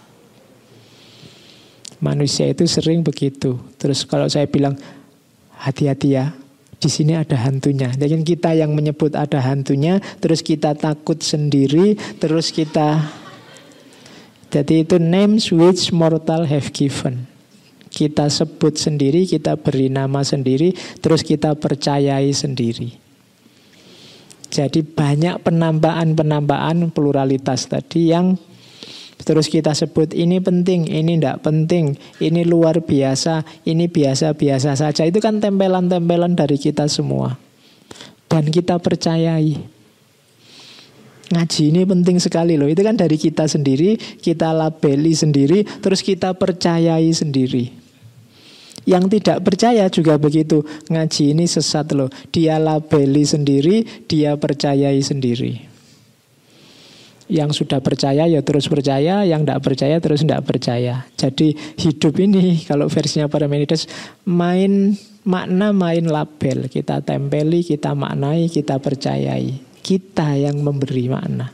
Manusia itu sering begitu. Terus kalau saya bilang hati-hati ya, di sini ada hantunya. Jadi kita yang menyebut ada hantunya, terus kita takut sendiri, terus kita... Jadi itu names which mortal have given. Kita sebut sendiri, kita beri nama sendiri, terus kita percayai sendiri. Jadi banyak penambahan pluralitas tadi yang terus kita sebut ini penting, ini tidak penting, ini luar biasa, ini biasa-biasa saja. Itu kan tempelan-tempelan dari kita semua. Dan kita percayai. Ngaji ini penting sekali loh. Itu kan dari kita sendiri, kita labeli sendiri, terus kita percayai sendiri. Yang tidak percaya juga begitu. Ngaji ini sesat loh. Dia labeli sendiri, dia percayai sendiri. Yang sudah percaya ya terus percaya, yang tidak percaya terus tidak percaya. Jadi hidup ini kalau versinya Parmenides main makna, main label. Kita tempeli, kita maknai, kita percayai. Kita yang memberi makna.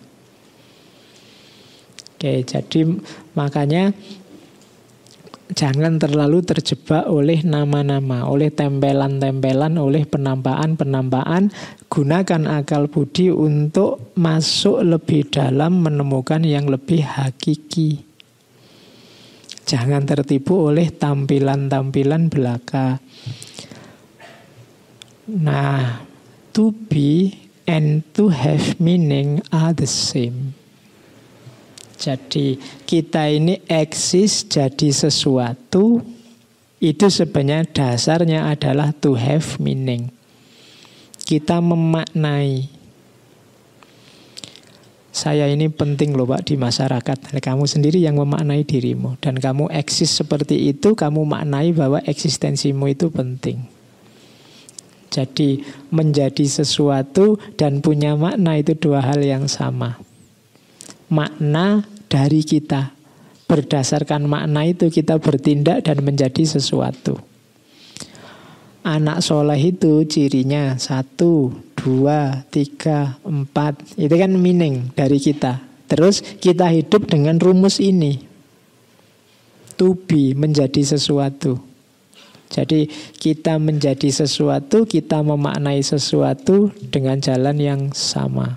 Oke, jadi makanya jangan terlalu terjebak oleh nama-nama, oleh tempelan-tempelan, oleh penambahan-penambahan. Gunakan akal budi untuk masuk lebih dalam, menemukan yang lebih hakiki. Jangan tertipu oleh tampilan-tampilan belaka. Nah, to be and to have meaning are the same. Jadi kita ini eksis jadi sesuatu, itu sebenarnya dasarnya adalah to have meaning. Kita memaknai. Saya ini penting loh Pak di masyarakat. Kamu sendiri yang memaknai dirimu. Dan kamu eksis seperti itu, kamu maknai bahwa eksistensimu itu penting. Jadi menjadi sesuatu dan punya makna itu dua hal yang sama. Makna dari kita. Berdasarkan makna itu kita bertindak dan menjadi sesuatu. Anak soleh itu cirinya 1, 2, 3, 4. Itu kan meaning dari kita. Terus kita hidup dengan rumus ini. To be, menjadi sesuatu. Jadi kita menjadi sesuatu, kita memaknai sesuatu dengan jalan yang sama.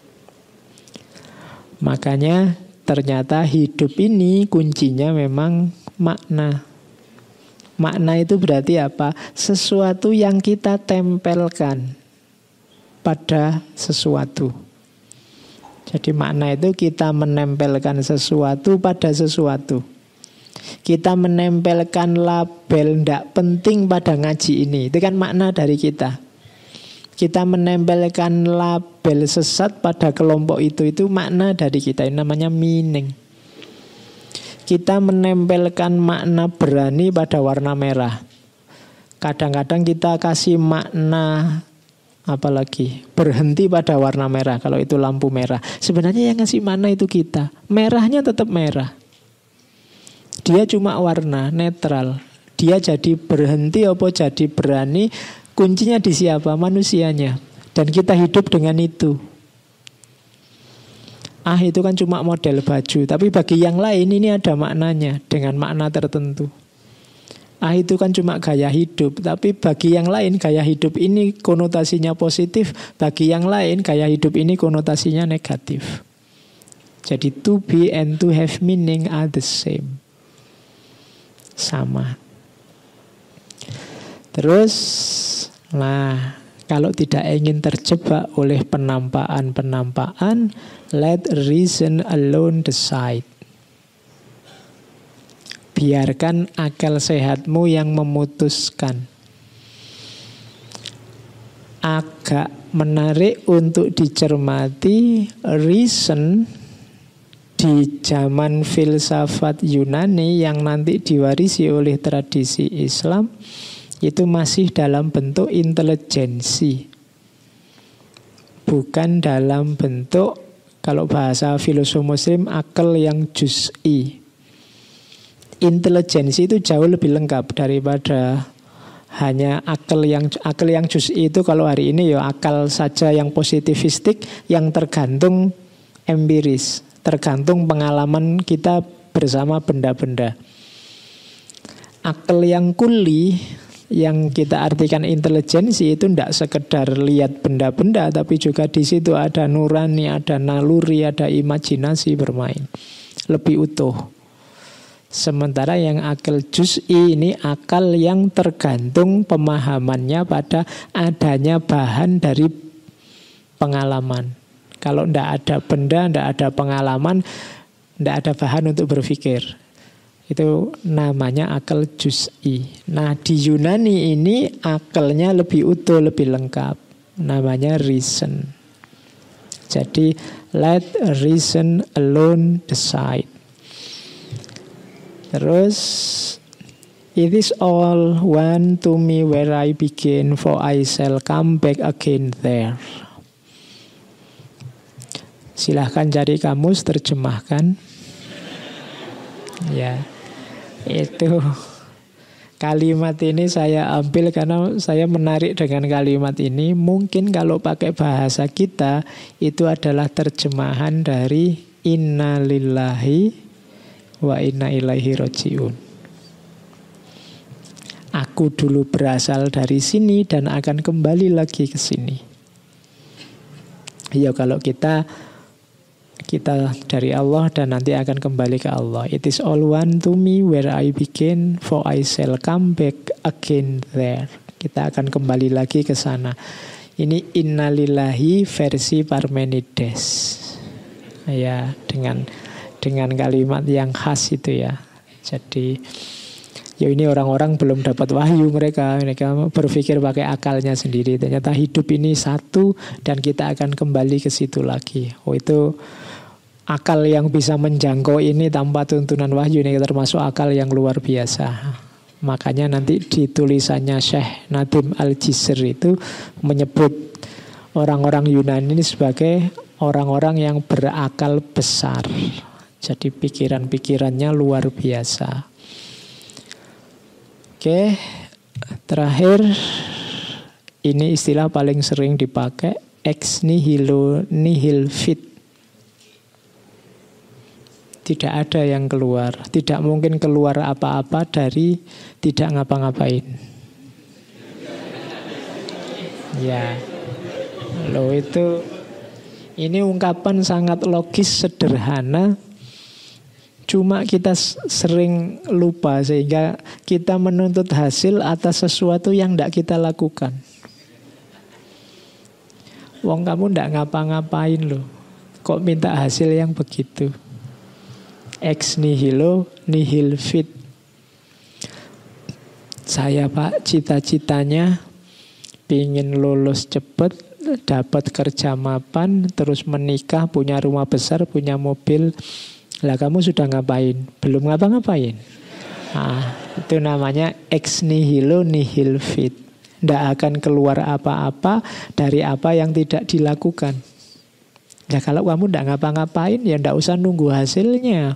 Makanya ternyata hidup ini kuncinya memang makna. Makna itu berarti apa? Sesuatu yang kita tempelkan pada sesuatu. Jadi makna itu kita menempelkan sesuatu pada sesuatu. Kita menempelkan label tidak penting pada ngaji ini. Itu kan makna dari kita. Kita menempelkan label sesat pada kelompok itu makna dari kita. Ini namanya meaning. Kita menempelkan makna berani pada warna merah. Kadang-kadang kita kasih makna apalagi berhenti pada warna merah. Kalau itu lampu merah, sebenarnya yang ngasih makna itu kita. Merahnya tetap merah. Dia cuma warna netral. Dia jadi berhenti apa jadi berani, kuncinya di siapa? Manusianya. Dan kita hidup dengan itu. Itu kan cuma model baju, tapi bagi yang lain ini ada maknanya dengan makna tertentu. Itu kan cuma gaya hidup, tapi bagi yang lain gaya hidup ini konotasinya positif, bagi yang lain gaya hidup ini konotasinya negatif. Jadi to be and to have meaning are the same. Sama. Terus, kalau tidak ingin terjebak oleh penampakan, let reason alone decide. Biarkan akal sehatmu yang memutuskan. Agak menarik untuk dicermati, reason di zaman filsafat Yunani yang nanti diwarisi oleh tradisi Islam itu masih dalam bentuk intelijensi, bukan dalam bentuk, kalau bahasa filosof muslim, akal yang juz'i. Intelijensi itu jauh lebih lengkap daripada hanya akal yang juz'i itu. Kalau hari ini ya akal saja yang positivistik, yang tergantung empiris, tergantung pengalaman kita bersama benda-benda. Akal yang kuli, yang kita artikan intelijensi, itu tidak sekedar lihat benda-benda, tapi juga di situ ada nurani, ada naluri, ada imajinasi bermain. Lebih utuh. Sementara yang akal juz'i ini akal yang tergantung pemahamannya pada adanya bahan dari pengalaman. Kalau tidak ada benda, tidak ada pengalaman, tidak ada bahan untuk berpikir. Itu namanya akal juz'i. Nah, di Yunani ini akalnya lebih utuh, lebih lengkap. Namanya reason. Jadi, let reason alone decide. Terus, it is all one to me where I begin, for I shall come back again there. Silahkan cari kamus, terjemahkan. Ya. Itu kalimat ini saya ambil karena saya menarik dengan kalimat ini. Mungkin kalau pakai bahasa kita itu adalah terjemahan dari inna lillahi wa inna ilaihi rajiun. Aku dulu berasal dari sini dan akan kembali lagi ke sini. Ya kalau kita dari Allah dan nanti akan kembali ke Allah. It is all one to me where I begin, for I shall come back again there. Kita akan kembali lagi ke sana. Ini innalillahi versi Parmenides. Ya, dengan kalimat yang khas itu ya. Jadi Ya ini orang-orang belum dapat wahyu, mereka berpikir pakai akalnya sendiri. Ternyata hidup ini satu dan kita akan kembali ke situ lagi. Oh, itu akal yang bisa menjangkau ini tanpa tuntunan wahyu, ini termasuk akal yang luar biasa. Makanya nanti di tulisannya Syekh Nadim Al-Jisr itu menyebut orang-orang Yunani ini sebagai orang-orang yang berakal besar. Jadi pikiran-pikirannya luar biasa. Oke, terakhir ini istilah paling sering dipakai, ex nihilo nihil fit. Tidak ada yang keluar, tidak mungkin keluar apa-apa dari tidak ngapa-ngapain. Ya, loh itu, ini ungkapan sangat logis, sederhana. Cuma kita sering lupa sehingga kita menuntut hasil atas sesuatu yang tidak kita lakukan. Wong kamu tidak ngapa-ngapain loh, kok minta hasil yang begitu. Ex nihilo nihil fit. Saya Pak cita-citanya pingin lulus cepet, dapat kerja mapan, terus menikah, punya rumah besar, punya mobil. Lah kamu sudah ngapain? Belum ngapa-ngapain. Nah, itu namanya ex nihilo nihil fit. Tidak akan keluar apa-apa dari apa yang tidak dilakukan. Ya kalau kamu tidak ngapa-ngapain, ya tidak usah nunggu hasilnya.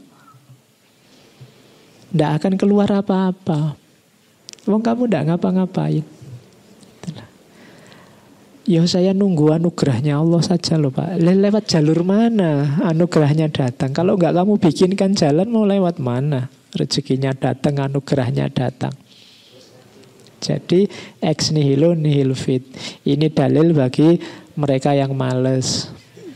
Tidak akan keluar apa-apa. Wong kamu tidak ngapa-ngapain. Ya saya nunggu anugerahnya Allah saja loh Pak. Lewat jalur mana anugerahnya datang? Kalau enggak kamu bikinkan jalan, mau lewat mana? Rezekinya datang, anugerahnya datang. Jadi ex nihilo nihil fit. Ini dalil bagi mereka yang males.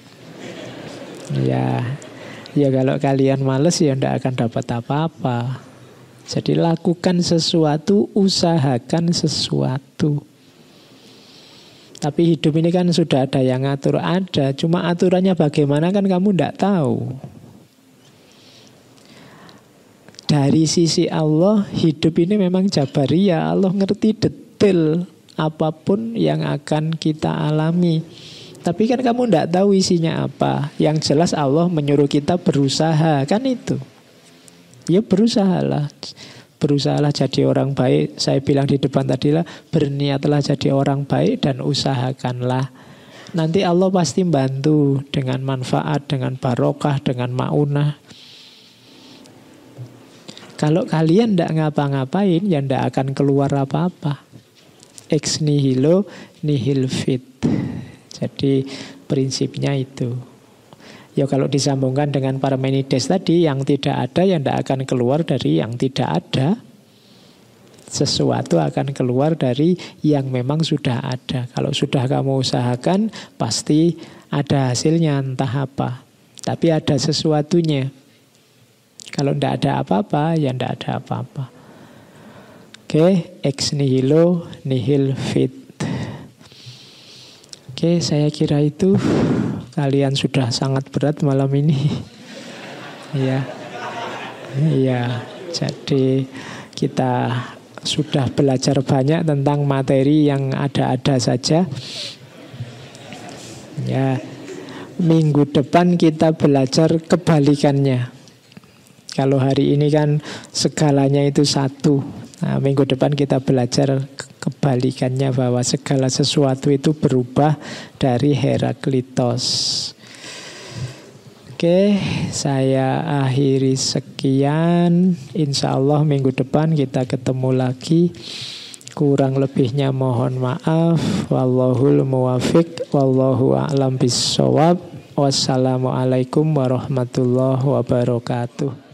Ya kalau kalian males ya enggak akan dapat apa-apa. Jadi lakukan sesuatu, usahakan sesuatu. Tapi hidup ini kan sudah ada yang ngatur, ada. Cuma aturannya bagaimana kan kamu tidak tahu. Dari sisi Allah, hidup ini memang jabariyah. Allah ngerti detail apapun yang akan kita alami. Tapi kan kamu tidak tahu isinya apa. Yang jelas Allah menyuruh kita berusaha, kan itu. Ya berusahalah. Berusahalah jadi orang baik. Saya bilang di depan tadilah, berniatlah jadi orang baik dan usahakanlah. Nanti Allah pasti bantu dengan manfaat, dengan barokah, dengan maunah. Kalau kalian tidak ngapa-ngapain, ya tidak akan keluar apa-apa. Ex nihilo nihil fit. Jadi prinsipnya itu. Ya kalau disambungkan dengan Parmenides tadi, yang tidak ada yang tidak akan keluar dari yang tidak ada. Sesuatu akan keluar dari yang memang sudah ada. Kalau sudah kamu usahakan, pasti ada hasilnya entah apa. Tapi ada sesuatunya. Kalau tidak ada apa-apa, ya tidak ada apa-apa. Oke, ex nihilo nihil fit. Oke, saya kira itu. Kalian sudah sangat berat malam ini. Iya. Jadi kita sudah belajar banyak tentang materi yang ada-ada saja. Ya, minggu depan kita belajar kebalikannya. Kalau hari ini kan segalanya itu satu. Nah, minggu depan kita belajar kebalikannya, bahwa segala sesuatu itu berubah dari Heraklitos. Oke, saya akhiri sekian. Insya Allah minggu depan kita ketemu lagi. Kurang lebihnya mohon maaf. Wallahul muwafiq. Wallahu a'lam bissawab. Wassalamualaikum warahmatullahi wabarakatuh.